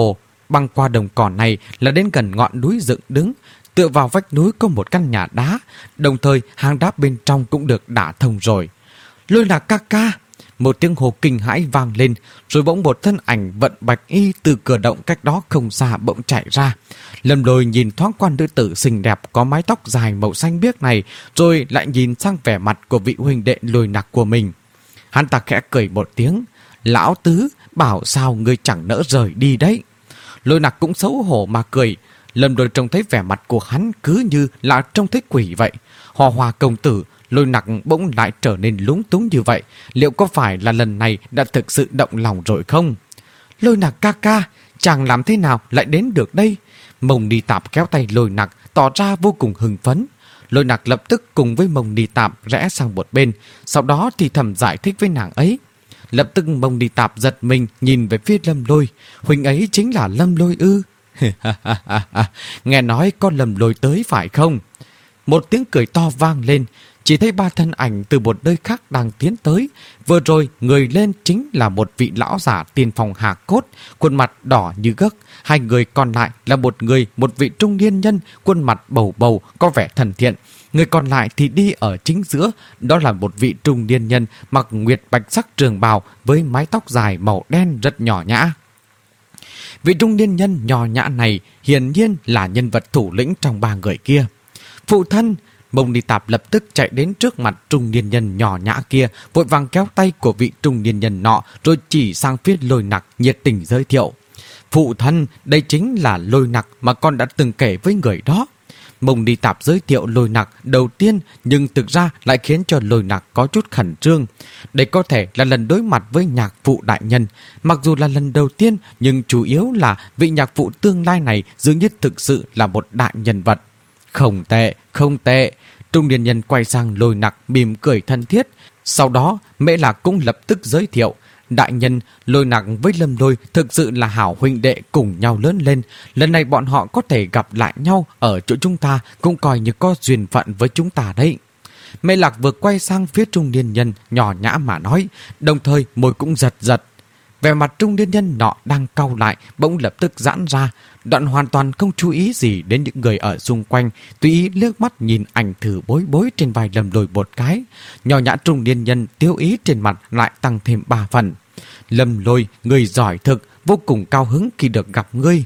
S1: băng qua đồng cỏ này là đến gần ngọn núi dựng đứng. Tựa vào vách núi có một căn nhà đá, đồng thời hang đá bên trong cũng được đả thông rồi. Lôi Lạc ca ca! Một tiếng hô kinh hãi vang lên, rồi bỗng một thân ảnh vận bạch y từ cửa động cách đó không xa bỗng chạy ra. Lâm Lôi nhìn thoáng qua nữ tử xinh đẹp có mái tóc dài màu xanh biếc này, rồi lại nhìn sang vẻ mặt của vị huynh đệ Lôi Nặc của mình. Hắn ta khẽ cười một tiếng. Lão tứ, bảo sao ngươi chẳng nỡ rời đi đấy. Lôi Nặc cũng xấu hổ mà cười. Lâm Lôi trông thấy vẻ mặt của hắn cứ như là trông thấy quỷ vậy. Hòa Hòa công tử, Lôi Nặc bỗng lại trở nên lúng túng như vậy. Liệu có phải là lần này đã thực sự động lòng rồi không? Lôi Nặc ca ca, chàng làm thế nào lại đến được đây? Mông Ni Tạp kéo tay Lôi Nặc, tỏ ra vô cùng hưng phấn. Lôi Nặc lập tức cùng với Mông Ni Tạp rẽ sang một bên, sau đó thì thầm giải thích với nàng ấy. Lập tức Mông Ni Tạp giật mình nhìn về phía Lâm Lôi. Huynh ấy chính là Lâm Lôi ư? Nghe nói có Lâm Lôi tới phải không? Một tiếng cười to vang lên. Chỉ thấy ba thân ảnh từ một nơi khác đang tiến tới. Vừa rồi người lên chính là một vị lão giả tiên phong hà cốt, khuôn mặt đỏ như gấc. Hai người còn lại là một người, một vị trung niên nhân, khuôn mặt bầu bầu, có vẻ thần thiện. Người còn lại thì đi ở chính giữa, đó là một vị trung niên nhân mặc nguyệt bạch sắc trường bào với mái tóc dài màu đen rất nhỏ nhã. Vị trung niên nhân nhỏ nhã này hiển nhiên là nhân vật thủ lĩnh trong ba người kia. Phụ thân! Mông Ni Tạp lập tức chạy đến trước mặt trung niên nhân nhỏ nhã kia, vội vàng kéo tay của vị trung niên nhân nọ, rồi chỉ sang phía Lôi Nặc nhiệt tình giới thiệu. Phụ thân, đây chính là Lôi Nặc mà con đã từng kể với người đó. Mông Ni Tạp giới thiệu Lôi Nặc đầu tiên, nhưng thực ra lại khiến cho Lôi Nặc có chút khẩn trương. Đây có thể là lần đối mặt với nhạc phụ đại nhân. Mặc dù là lần đầu tiên, nhưng chủ yếu là vị nhạc phụ tương lai này dường như thực sự là một đại nhân vật. Không tệ, không tệ. Trung niên nhân quay sang Lôi Nặc mỉm cười thân thiết. Sau đó Mễ Lạc cũng lập tức giới thiệu. Đại nhân, Lôi Nặc với Lâm Lôi thực sự là hảo huynh đệ cùng nhau lớn lên. Lần này bọn họ có thể gặp lại nhau ở chỗ chúng ta, cũng coi như có duyên phận với chúng ta đấy. Mễ Lạc vừa quay sang phía trung niên nhân nhỏ nhã mà nói, đồng thời môi cũng giật giật. Vẻ mặt trung niên nhân nọ đang cau lại bỗng lập tức giãn ra. Đoạn hoàn toàn không chú ý gì đến những người ở xung quanh, tùy ý liếc mắt nhìn ảnh thử bối bối trên vai Lâm Lôi một cái. Nhỏ nhã trung niên nhân tiêu ý trên mặt lại tăng thêm ba phần. Lâm Lôi, người giỏi thực, vô cùng cao hứng khi được gặp ngươi.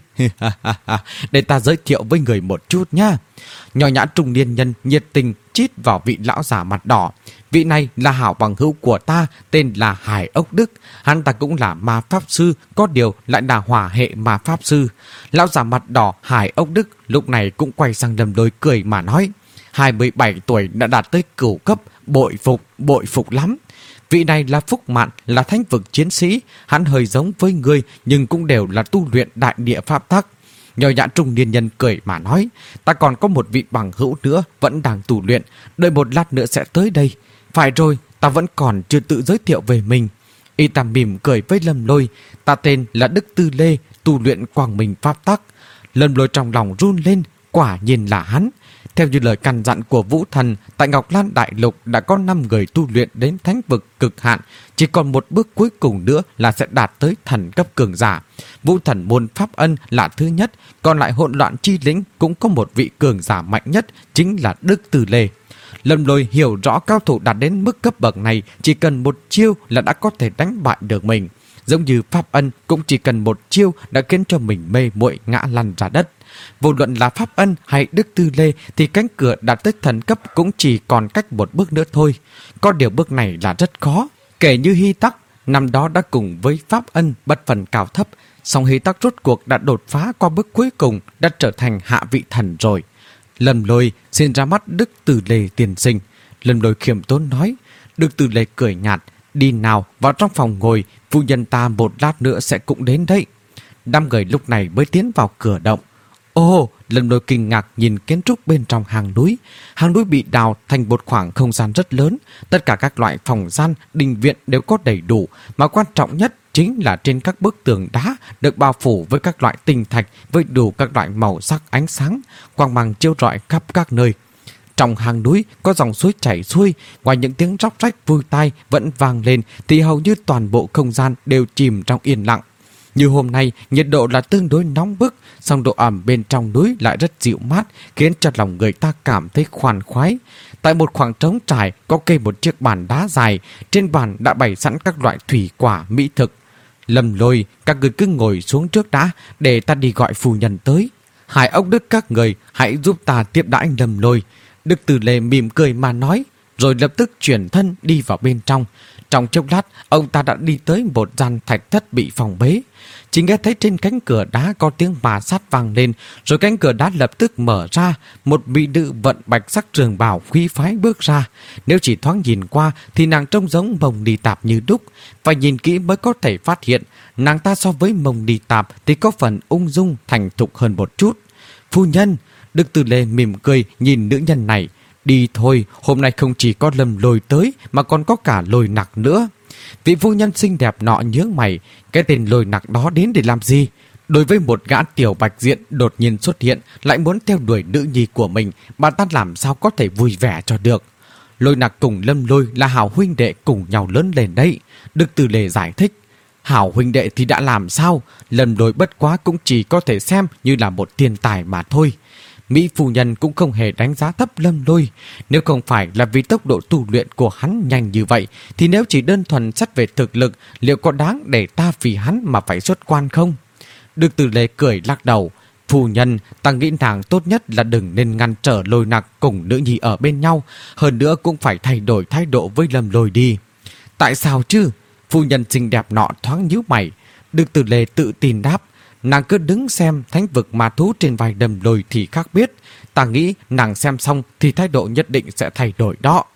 S1: Để ta giới thiệu với người một chút nhá. Nhỏ nhã trung niên nhân nhiệt tình chít vào vị lão giả mặt đỏ. Vị này là hảo bằng hữu của ta, tên là Hải Ốc Đức. Hắn ta cũng là ma pháp sư, có điều lại là hỏa hệ ma pháp sư. Lão giả mặt đỏ Hải Ốc Đức lúc này cũng quay sang Lâm Lôi cười mà nói. hai mươi bảy tuổi đã đạt tới cửu cấp, bội phục, bội phục lắm. Vị này là Phúc Mạn, là thánh vực chiến sĩ. Hắn hơi giống với ngươi, nhưng cũng đều là tu luyện đại địa pháp tắc. Nhỏ nhã trung niên nhân cười mà nói, ta còn có một vị bằng hữu nữa vẫn đang tu luyện, đợi một lát nữa sẽ tới đây. Phải rồi, ta vẫn còn chưa tự giới thiệu về mình. Y ta mỉm cười với Lâm Lôi, ta tên là Đức Tư Lê, tu luyện quang minh pháp tắc. Lâm Lôi trong lòng run lên, quả nhiên là hắn. Theo như lời căn dặn của Vũ Thần, tại Ngọc Lan Đại Lục đã có năm người tu luyện đến thánh vực cực hạn, chỉ còn một bước cuối cùng nữa là sẽ đạt tới thần cấp cường giả. Vũ Thần môn Pháp Ân là thứ nhất, còn lại hỗn loạn chi lĩnh cũng có một vị cường giả mạnh nhất, chính là Đức Từ Lê. Lâm Lôi hiểu rõ cao thủ đạt đến mức cấp bậc này chỉ cần một chiêu là đã có thể đánh bại được mình. Giống như Pháp Ân cũng chỉ cần một chiêu đã khiến cho mình mê muội ngã lăn ra đất. Vô luận là Pháp Ân hay Đức Tư Lê thì cánh cửa đạt tới thần cấp cũng chỉ còn cách một bước nữa thôi. Có điều bước này là rất khó. Kể như Hy Tắc, năm đó đã cùng với Pháp Ân bất phần cao thấp, song Hy Tắc rốt cuộc đã đột phá qua bước cuối cùng, đã trở thành hạ vị thần rồi. Lâm Lôi xin ra mắt Đức Tư Lê tiền sinh. Lâm Lôi khiêm tốn nói. Đức Tư Lê cười nhạt, đi nào vào trong phòng ngồi, phu nhân ta một lát nữa sẽ cũng đến đấy. Năm người lúc này mới tiến vào cửa động. Ồ, Lâm Lôi kinh ngạc nhìn kiến trúc bên trong hang núi. Hang núi bị đào thành một khoảng không gian rất lớn. Tất cả các loại phòng gian, đình viện đều có đầy đủ. Mà quan trọng nhất chính là trên các bức tường đá được bao phủ với các loại tinh thạch với đủ các loại màu sắc ánh sáng, quang mang chiếu rọi khắp các nơi. Trong hang núi có dòng suối chảy xuôi, ngoài những tiếng róc rách vui tai vẫn vang lên thì hầu như toàn bộ không gian đều chìm trong yên lặng. Như hôm nay, nhiệt độ là tương đối nóng bức, song độ ẩm bên trong núi lại rất dịu mát, khiến cho lòng người ta cảm thấy khoan khoái. Tại một khoảng trống trải có kê một chiếc bàn đá dài, trên bàn đã bày sẵn các loại thủy quả mỹ thực. Lâm Lôi, các người cứ ngồi xuống trước đã, để ta đi gọi phu nhân tới. Hải Ốc Đức các người hãy giúp ta tiếp đãi Lâm Lôi. Đức Từ Lê mỉm cười mà nói, rồi lập tức chuyển thân đi vào bên trong. Trong chốc lát, ông ta đã đi tới một gian thạch thất bị phòng bế. Chỉ nghe thấy trên cánh cửa đá có tiếng ma sát vang lên, rồi cánh cửa đá lập tức mở ra. Một mỹ nữ vận bạch sắc trường bào quý phái bước ra. Nếu chỉ thoáng nhìn qua thì nàng trông giống Mông Đi Tạp như đúc. Phải nhìn kỹ mới có thể phát hiện nàng ta so với Mông Đi Tạp thì có phần ung dung thành thục hơn một chút. Phu nhân, Đức Từ Lê mỉm cười nhìn nữ nhân này. Đi thôi, hôm nay không chỉ có Lâm Lôi tới mà còn có cả Lôi Nặc nữa. Vị phu nhân xinh đẹp nọ nhướng mày, cái tên Lôi Nặc đó đến để làm gì? Đối với một gã tiểu bạch diện đột nhiên xuất hiện lại muốn theo đuổi nữ nhi của mình, bà ta làm sao có thể vui vẻ cho được? Lôi Nặc cùng Lâm Lôi là hảo huynh đệ cùng nhau lớn lên đấy. Đức Từ Lê giải thích. Hảo huynh đệ thì đã làm sao? Lâm Lôi bất quá cũng chỉ có thể xem như là một thiên tài mà thôi. Mỹ phu nhân cũng không hề đánh giá thấp Lâm Lôi. Nếu không phải là vì tốc độ tu luyện của hắn nhanh như vậy, thì nếu chỉ đơn thuần xét về thực lực, liệu có đáng để ta vì hắn mà phải xuất quan không? Đức Từ Lê cười lắc đầu. Phu nhân, ta nghĩ nàng tốt nhất là đừng nên ngăn trở Lôi Nặc cùng nữ nhi ở bên nhau. Hơn nữa cũng phải thay đổi thái độ với Lâm Lôi đi. Tại sao chứ? Phu nhân xinh đẹp nọ thoáng nhíu mày. Đức Từ Lê tự tin đáp. Nàng cứ đứng xem thánh vực ma thú trên vai Lâm Lôi thì khác biết. Ta nghĩ nàng xem xong thì thái độ nhất định sẽ thay đổi đó.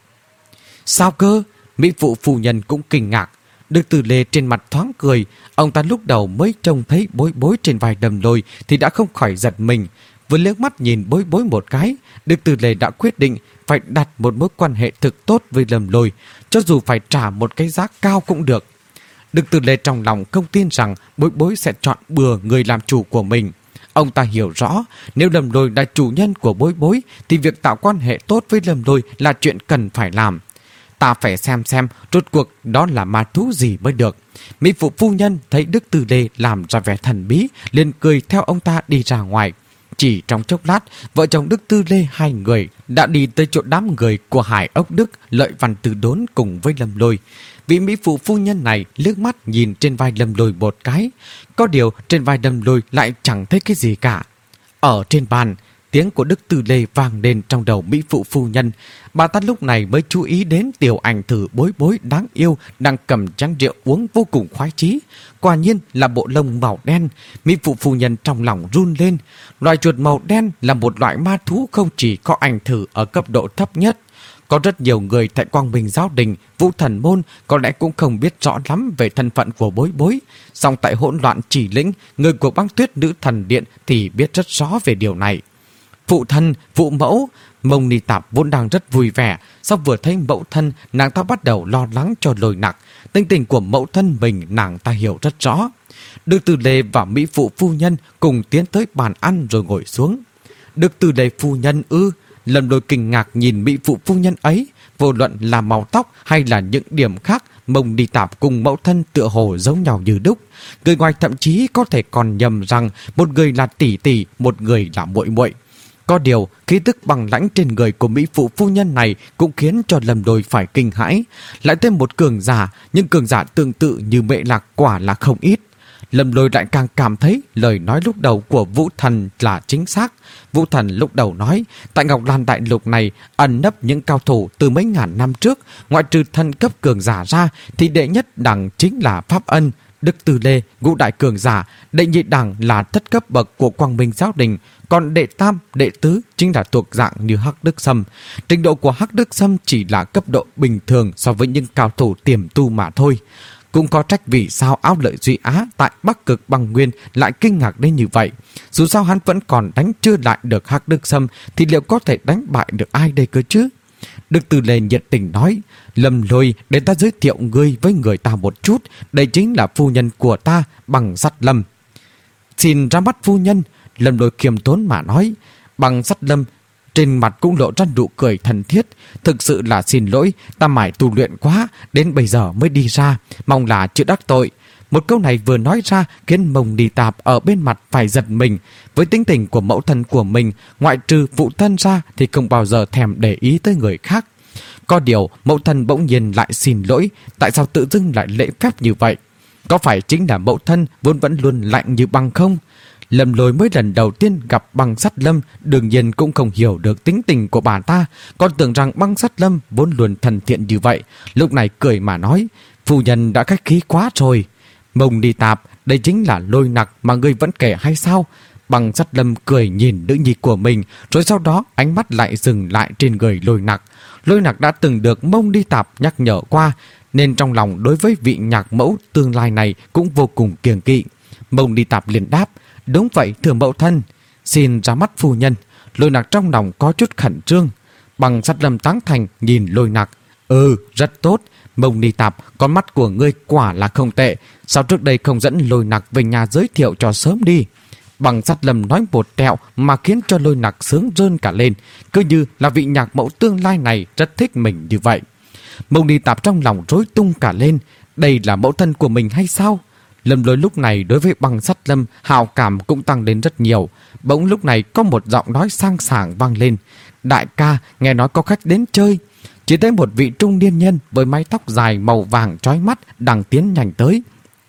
S1: Sao cơ? Mỹ phụ phu nhân cũng kinh ngạc. Đức Từ Lê trên mặt thoáng cười. Ông ta lúc đầu mới trông thấy Bối Bối trên vai Lâm Lôi thì đã không khỏi giật mình. Vừa liếc mắt nhìn Bối Bối một cái, Đức Từ Lê đã quyết định phải đặt một mối quan hệ thực tốt với Lâm Lôi, cho dù phải trả một cái giá cao cũng được. Đức Từ Lê trong lòng không tin rằng Bối Bối sẽ chọn bừa người làm chủ của mình. Ông ta hiểu rõ, nếu Lâm Lôi là chủ nhân của Bối Bối thì việc tạo quan hệ tốt với Lâm Lôi là chuyện cần phải làm. Ta phải xem xem rốt cuộc đó là ma thú gì mới được. Mỹ phụ phu nhân thấy Đức Từ Lê làm ra vẻ thần bí, liền cười theo ông ta đi ra ngoài. Chỉ trong chốc lát, vợ chồng Đức Từ Lê hai người đã đi tới chỗ đám người của Hải Ốc Đức, Lợi Văn Từ Đốn cùng với Lâm Lôi. Vị mỹ phụ phu nhân này liếc mắt nhìn trên vai Lâm Lôi một cái. Có điều trên vai Lâm Lôi lại chẳng thấy cái gì cả. Ở trên bàn, tiếng của Đức Từ Lê vang lên trong đầu mỹ phụ phu nhân. Bà ta lúc này mới chú ý đến tiểu ảnh thử Bối Bối đáng yêu đang cầm chén rượu uống vô cùng khoái chí. Quả nhiên là bộ lông màu đen. Mỹ phụ phu nhân trong lòng run lên. Loài chuột màu đen là một loại ma thú không chỉ có ảnh thử ở cấp độ thấp nhất. Có rất nhiều người tại Quang Minh Giáo Đình, Vũ Thần Môn có lẽ cũng không biết rõ lắm về thân phận của Bối Bối. Song tại hỗn loạn chỉ lĩnh, người của Băng Tuyết Nữ Thần Điện thì biết rất rõ về điều này. Phụ thân, phụ mẫu, Mông Ni Tạp vốn đang rất vui vẻ. Sau vừa thấy mẫu thân, nàng ta bắt đầu lo lắng cho Lôi Nặc. Tính tình của mẫu thân mình nàng ta hiểu rất rõ. Đức Từ Lê và mỹ phụ phu nhân cùng tiến tới bàn ăn rồi ngồi xuống. Đức Từ Lê phu nhân ư? Lâm Lôi kinh ngạc nhìn mỹ phụ phu nhân ấy. Vô luận là màu tóc hay là những điểm khác, Mông Đi Tạp cùng mẫu thân tựa hồ giống nhau như đúc. Người ngoài thậm chí có thể còn nhầm rằng một người là tỷ tỷ, một người là muội muội. Có điều, khí tức bằng lãnh trên người của mỹ phụ phu nhân này cũng khiến cho Lâm Lôi phải kinh hãi. Lại thêm một cường giả, nhưng cường giả tương tự như Mệ Lạc quả là không ít. Lâm Lôi lại càng cảm thấy lời nói lúc đầu của Vũ Thần là chính xác. Vũ Thần lúc đầu nói, tại Ngọc Lan Đại Lục này ẩn nấp những cao thủ từ mấy ngàn năm trước, ngoại trừ thân cấp cường giả ra thì đệ nhất đẳng chính là Pháp Ân, Đức Từ Lê, ngũ đại cường giả, đệ nhị đẳng là thất cấp bậc của Quang Minh Giáo Đình, còn đệ tam, đệ tứ chính là thuộc dạng như Hắc Đức Sâm. Trình độ của Hắc Đức Sâm chỉ là cấp độ bình thường so với những cao thủ tiềm tu mà thôi. Cũng có trách vì sao Áo Lợi Duy Á tại Bắc Cực Băng Nguyên lại kinh ngạc đến như vậy. Dù sao hắn vẫn còn đánh chưa lại được Hắc Đức Sâm thì liệu có thể đánh bại được ai đây cơ chứ? Đức Từ Lê nhiệt tình nói, Lâm Lôi, để ta giới thiệu ngươi với người ta một chút. Đây chính là phu nhân của ta, Bằng Sắt Lâm. Xin ra mắt phu nhân. Lâm Lôi khiêm tốn mà nói. Bằng Sắt Lâm trên mặt cũng lộ ra nụ cười thân thiết. Thực sự là xin lỗi, ta mải tu luyện quá, đến bây giờ mới đi ra, mong là chưa đắc tội. Một câu này vừa nói ra khiến Mông Ni Tạp ở bên mặt phải giật mình. Với tính tình của mẫu thân của mình, ngoại trừ phụ thân ra thì không bao giờ thèm để ý tới người khác. Có điều mẫu thân bỗng nhiên lại xin lỗi, tại sao tự dưng lại lễ phép như vậy? Có phải chính là mẫu thân vốn vẫn luôn lạnh như băng không? Lâm Lôi mới lần đầu tiên gặp Băng Sắt Lâm, đương nhiên cũng không hiểu được tính tình của bà ta, còn tưởng rằng Băng Sắt Lâm vốn luôn thân thiện như vậy. Lúc này cười mà nói, phu nhân đã khách khí quá rồi. Mông Ni Tạp, đây chính là Lôi Nặc mà ngươi vẫn kể hay sao? Băng Sắt Lâm cười nhìn nữ nhi của mình, rồi sau đó ánh mắt lại dừng lại trên người Lôi Nặc. Lôi Nặc đã từng được Mông Ni Tạp nhắc nhở qua, nên trong lòng đối với vị nhạc mẫu tương lai này cũng vô cùng kiêng kỵ. Mông Ni Tạp liền đáp, đúng vậy thưa mẫu thân, xin ra mắt phu nhân. Lôi Nặc trong lòng có chút khẩn trương. Băng Sắt Lâm tán thành nhìn Lôi Nặc, ừ rất tốt, Mông Ni Tạp, con mắt của ngươi quả là không tệ, sao trước đây không dẫn Lôi Nặc về nhà giới thiệu cho sớm đi? Băng Sắt Lâm nói một tẹo mà khiến cho Lôi Nặc sướng rơn cả lên, cứ như là vị nhạc mẫu tương lai này rất thích mình như vậy. Mông Ni Tạp trong lòng rối tung cả lên, đây là mẫu thân của mình hay sao? Lâm Lôi lúc này đối với Băng Sắt Lâm hào cảm cũng tăng lên rất nhiều. Bỗng lúc này có một giọng nói sang sảng vang lên, đại ca, nghe nói có khách đến chơi. Chỉ thấy một vị trung niên nhân với mái tóc dài màu vàng chói mắt đang tiến nhanh tới.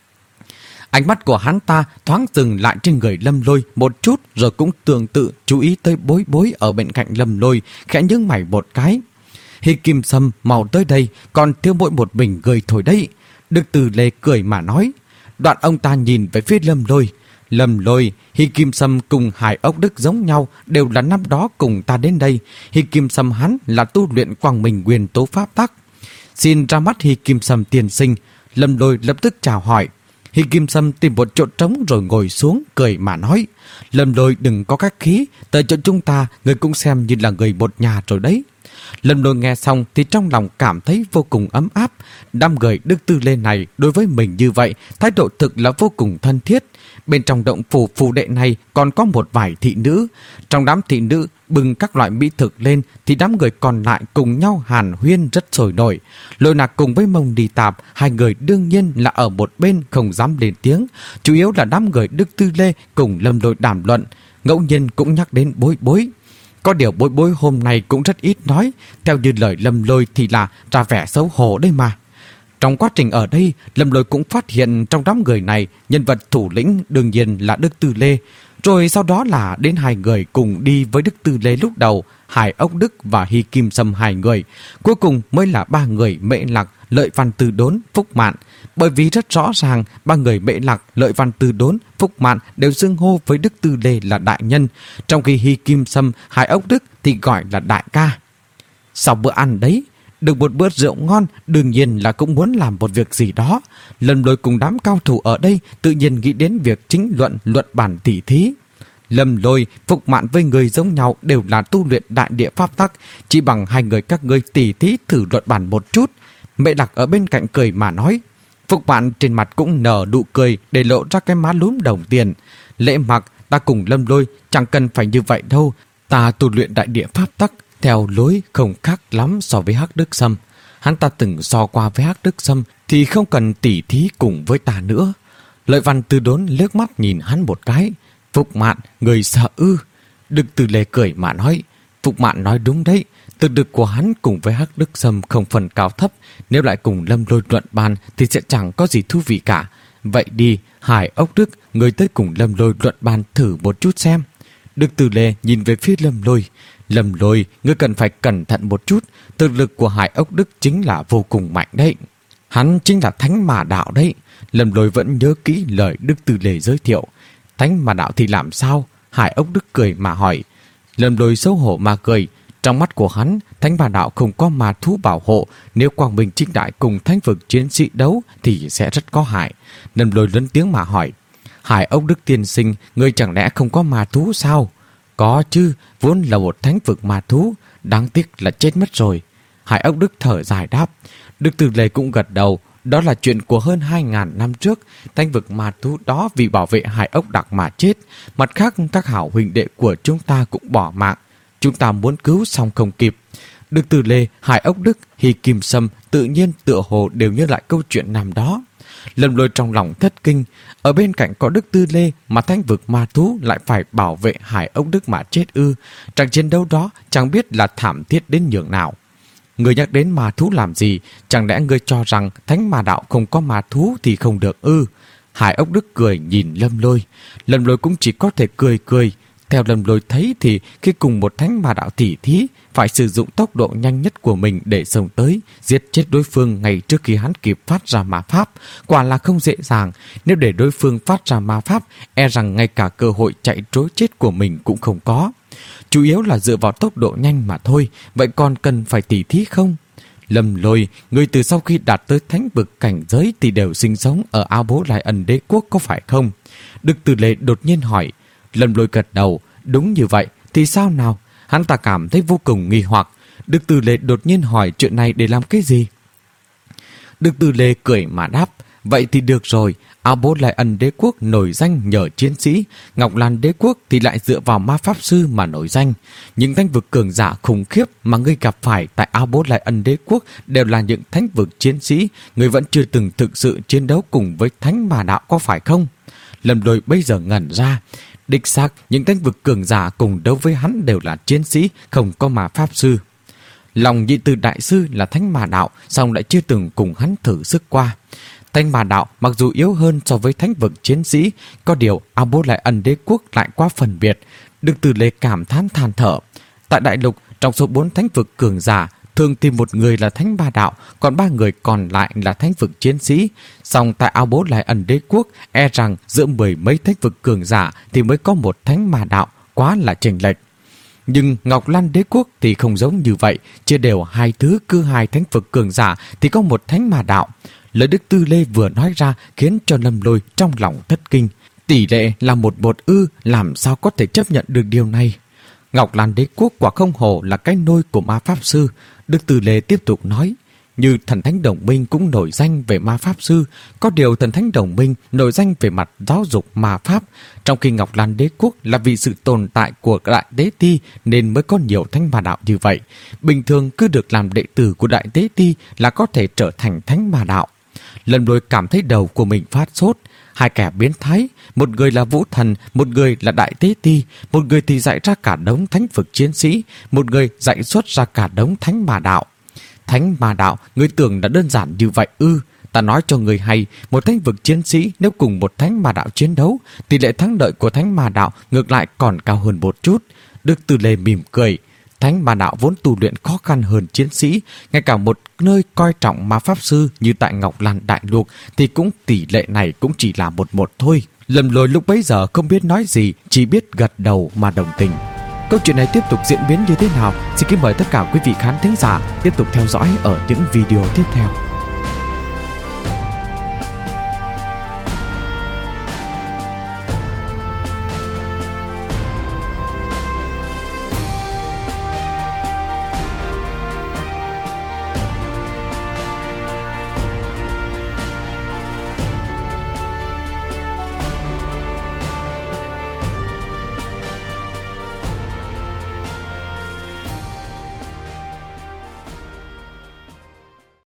S1: Ánh mắt của hắn ta thoáng dừng lại trên người Lâm Lôi một chút, rồi cũng tương tự chú ý tới Bối Bối ở bên cạnh Lâm Lôi, khẽ nhướng mày một cái. Hi Kim Sâm mau tới đây, còn thiếu mỗi một mình người thôi đấy. Đức Từ Lê cười mà nói. Đoạn ông ta nhìn về phía Lâm Lôi. Lâm Lôi, Hi Kim Sâm cùng Hải Ốc Đức giống nhau, đều là năm đó cùng ta đến đây. Hi Kim Sâm hắn là tu luyện Quang Minh Nguyên Tố Pháp Tắc. Xin ra mắt Hi Kim Sâm tiên sinh. Lâm Lôi lập tức chào hỏi. Hi Kim Sâm tìm một chỗ trống rồi ngồi xuống, cười mà nói. Lâm Lôi đừng có khách khí, tới chỗ chúng ta, người cũng xem như là người một nhà rồi đấy. Lâm Lôi nghe xong thì trong lòng cảm thấy vô cùng ấm áp. Đám người Đức Tư Lê này đối với mình như vậy, thái độ thực là vô cùng thân thiết. Bên trong động phủ phù đệ này còn có một vài thị nữ. Trong đám thị nữ bưng các loại mỹ thực lên thì đám người còn lại cùng nhau hàn huyên rất sôi nổi. Lôi Nặc cùng với Mông Ni Tạp, hai người đương nhiên là ở một bên không dám lên tiếng. Chủ yếu là đám người Đức Tư Lê cùng Lâm Lôi đàm luận, ngẫu nhiên cũng nhắc đến Bối Bối. Có điều Bối Bối hôm nay cũng rất ít nói, theo như lời Lâm Lôi thì là ra vẻ xấu hổ đấy mà. Trong quá trình ở đây, Lâm Lôi cũng phát hiện trong đám người này, nhân vật thủ lĩnh đương nhiên là Đức Tư Lê. Rồi sau đó là đến hai người cùng đi với Đức Tư Lê lúc đầu, Hải Ốc Đức và Hi Kim Sâm hai người. Cuối cùng mới là ba người Mễ Lạc, Lợi Văn Tư Đốn, Phúc Mạn. Bởi vì rất rõ ràng, ba người Mễ Lạc, Lợi Văn Tư Đốn, Phúc Mạn đều xưng hô với Đức Tư Lê là đại nhân, trong khi Hi Kim Sâm, Hải Ốc Đức thì gọi là đại ca. Sau bữa ăn đấy, được một bữa rượu ngon, đương nhiên là cũng muốn làm một việc gì đó. Lâm Lôi cùng đám cao thủ ở đây tự nhiên nghĩ đến việc chính luận luận bản tỉ thí. Lâm Lôi, Phúc Mạn với người giống nhau đều là tu luyện đại địa pháp tắc, chỉ bằng hai người các ngươi tỉ thí thử luận bản một chút. Mẹ Đặc ở bên cạnh cười mà nói. Phúc Mạn trên mặt cũng nở nụ cười để lộ ra cái má lúm đồng tiền. Lễ Mặc, ta cùng Lâm Lôi chẳng cần phải như vậy đâu, ta tu luyện đại địa pháp tắc theo lối không khác lắm so với Hắc Đức Sâm. Hắn ta từng so qua với Hắc Đức Sâm thì không cần tỉ thí cùng với ta nữa. Lợi Văn Tư Đốn liếc mắt nhìn hắn một cái. Phúc Mạn, người sợ ư? Đức Tư Lê cười mà nói. Phúc Mạn nói đúng đấy, thực lực của hắn cùng với Hắc Đức Sâm không phần cao thấp, nếu lại cùng Lâm Lôi luận bàn thì sẽ chẳng có gì thú vị cả. Vậy đi, Hải Ốc Đức, người tới cùng Lâm Lôi luận bàn thử một chút xem. Đức Tư Lê nhìn về phía Lâm Lôi. Lâm Lôi, ngươi cần phải cẩn thận một chút, thực lực của Hải Ốc Đức chính là vô cùng mạnh đấy. Hắn chính là Thánh Mà Đạo đấy. Lâm Lôi vẫn nhớ kỹ lời Đức Tư Lê giới thiệu. Thánh Mà Đạo thì làm sao? Hải Ốc Đức cười mà hỏi. Lâm Lôi xấu hổ mà cười. Trong mắt của hắn, Thánh Mà Đạo không có ma thú bảo hộ, nếu Quang Minh Chính Đại cùng thánh vực chiến sĩ đấu thì sẽ rất có hại. Lâm Lôi lớn tiếng mà hỏi. Hải Ốc Đức tiên sinh, ngươi chẳng lẽ không có ma thú sao? Có chứ, vốn là một thánh vực ma thú, đáng tiếc là chết mất rồi. Hải Ốc Đức thở dài đáp. Đức Từ Lê cũng gật đầu. Đó là chuyện của hơn hai ngàn năm trước. Thánh vực ma thú đó vì bảo vệ Hải Ốc Đặc mà chết. Mặt khác, các hảo huynh đệ của chúng ta cũng bỏ mạng. Chúng ta muốn cứu xong không kịp. Đức Từ Lê, Hải Ốc Đức, Hi Kim Sâm tự nhiên tựa hồ đều nhớ lại câu chuyện năm đó. Lâm Lôi trong lòng thất kinh. Ở bên cạnh có Đức Tư Lê mà thánh vực ma thú lại phải bảo vệ Hải Ốc Đức mà chết ư? Trận chiến đấu đó chẳng biết là thảm thiết đến nhường nào. Người nhắc đến ma thú làm gì? Chẳng lẽ ngươi cho rằng thánh ma đạo không có ma thú thì không được ư? Hải Ốc Đức cười nhìn Lâm Lôi. Lâm Lôi cũng chỉ có thể cười cười. Theo Lâm Lôi thấy thì khi cùng một thánh ma đạo tỉ thí, phải sử dụng tốc độ nhanh nhất của mình để xông tới, giết chết đối phương ngay trước khi hắn kịp phát ra ma pháp. Quả là không dễ dàng. Nếu để đối phương phát ra ma pháp, e rằng ngay cả cơ hội chạy trối chết của mình cũng không có. Chủ yếu là dựa vào tốc độ nhanh mà thôi. Vậy còn cần phải tỉ thí không? Lâm Lôi, người từ sau khi đạt tới thánh vực cảnh giới thì đều sinh sống ở Ao Bố Lai Ân Đế Quốc có phải không? Đức Từ Lê đột nhiên hỏi. Lâm Lôi gật đầu. Đúng như vậy. Thì sao nào? Hắn ta cảm thấy vô cùng nghi hoặc. Đức Từ Lê đột nhiên hỏi chuyện này để làm cái gì? Đức Từ Lê cười mà đáp. Vậy thì được rồi. Ao Bố Lai Ân Đế Quốc nổi danh nhờ chiến sĩ, Ngọc Lan Đế Quốc thì lại dựa vào ma pháp sư mà nổi danh. Những thánh vực cường giả khủng khiếp mà ngươi gặp phải tại Ao Bố Lai Ân Đế Quốc đều là những thánh vực chiến sĩ. Ngươi vẫn chưa từng thực sự chiến đấu cùng với thánh ma đạo có phải không? Lâm Lôi bây giờ ngẩn ra. Đích xác, những thánh vực cường giả cùng đấu với hắn đều là chiến sĩ, không có ma pháp sư. Lòng Nhị Từ Đại Sư là thánh ma đạo, song lại chưa từng cùng hắn thử sức qua. Thánh ma đạo mặc dù yếu hơn so với thánh vực chiến sĩ, có điều Ao Bố Lai Ân Đế Quốc lại quá phân biệt. Đức Từ Lê cảm thán than thở. Tại đại lục, trong số bốn thánh vực cường giả, thường thì một người là thánh ma đạo, còn ba người còn lại là thánh vực chiến sĩ. Song tại Ao Bố Lai Ân Đế Quốc, e rằng giữa mười mấy thánh vực cường giả thì mới có một thánh ma đạo, quá là chênh lệch. Nhưng Ngọc Lan Đế Quốc thì không giống như vậy, chia đều hai thứ, cứ hai thánh vực cường giả thì có một thánh ma đạo. Lời Đức Tư Lê vừa nói ra khiến cho Lâm Lôi trong lòng thất kinh. Tỷ lệ là một một ư, làm sao có thể chấp nhận được điều này? Ngọc Lan Đế Quốc quả không hổ là cái nôi của ma pháp sư. Đức Tư Lê tiếp tục nói. Như Thần Thánh Đồng Minh cũng nổi danh về ma pháp sư, có điều Thần Thánh Đồng Minh nổi danh về mặt giáo dục ma pháp, trong khi Ngọc Lan Đế Quốc là vì sự tồn tại của Đại Tế Ti nên mới có nhiều thánh ma đạo như vậy. Bình thường cứ được làm đệ tử của Đại Tế Ti là có thể trở thành thánh ma đạo. Lâm Lôi cảm thấy đầu của mình phát sốt. Hai kẻ biến thái, một người là Vũ Thần, một người là Đại Tế Ti, một người thì dạy ra cả đống thánh vực chiến sĩ, một người dạy xuất ra cả đống thánh ma đạo. Thánh ma đạo, ngươi tưởng đã đơn giản như vậy ư? Ta nói cho người hay, một thánh vực chiến sĩ nếu cùng một thánh ma đạo chiến đấu, tỷ lệ thắng lợi của thánh ma đạo ngược lại còn cao hơn một chút. Đức Từ Lê mỉm cười. Thánh ma đạo vốn tu luyện khó khăn hơn chiến sĩ, ngay cả một nơi coi trọng ma pháp sư như tại Ngọc Lan Đại Lục thì cũng tỷ lệ này cũng chỉ là một một thôi. Lâm Lôi lúc bấy giờ không biết nói gì, chỉ biết gật đầu mà đồng tình. Câu chuyện này tiếp tục diễn biến như thế nào? Xin kính mời tất cả quý vị khán thính giả tiếp tục theo dõi ở những video tiếp theo.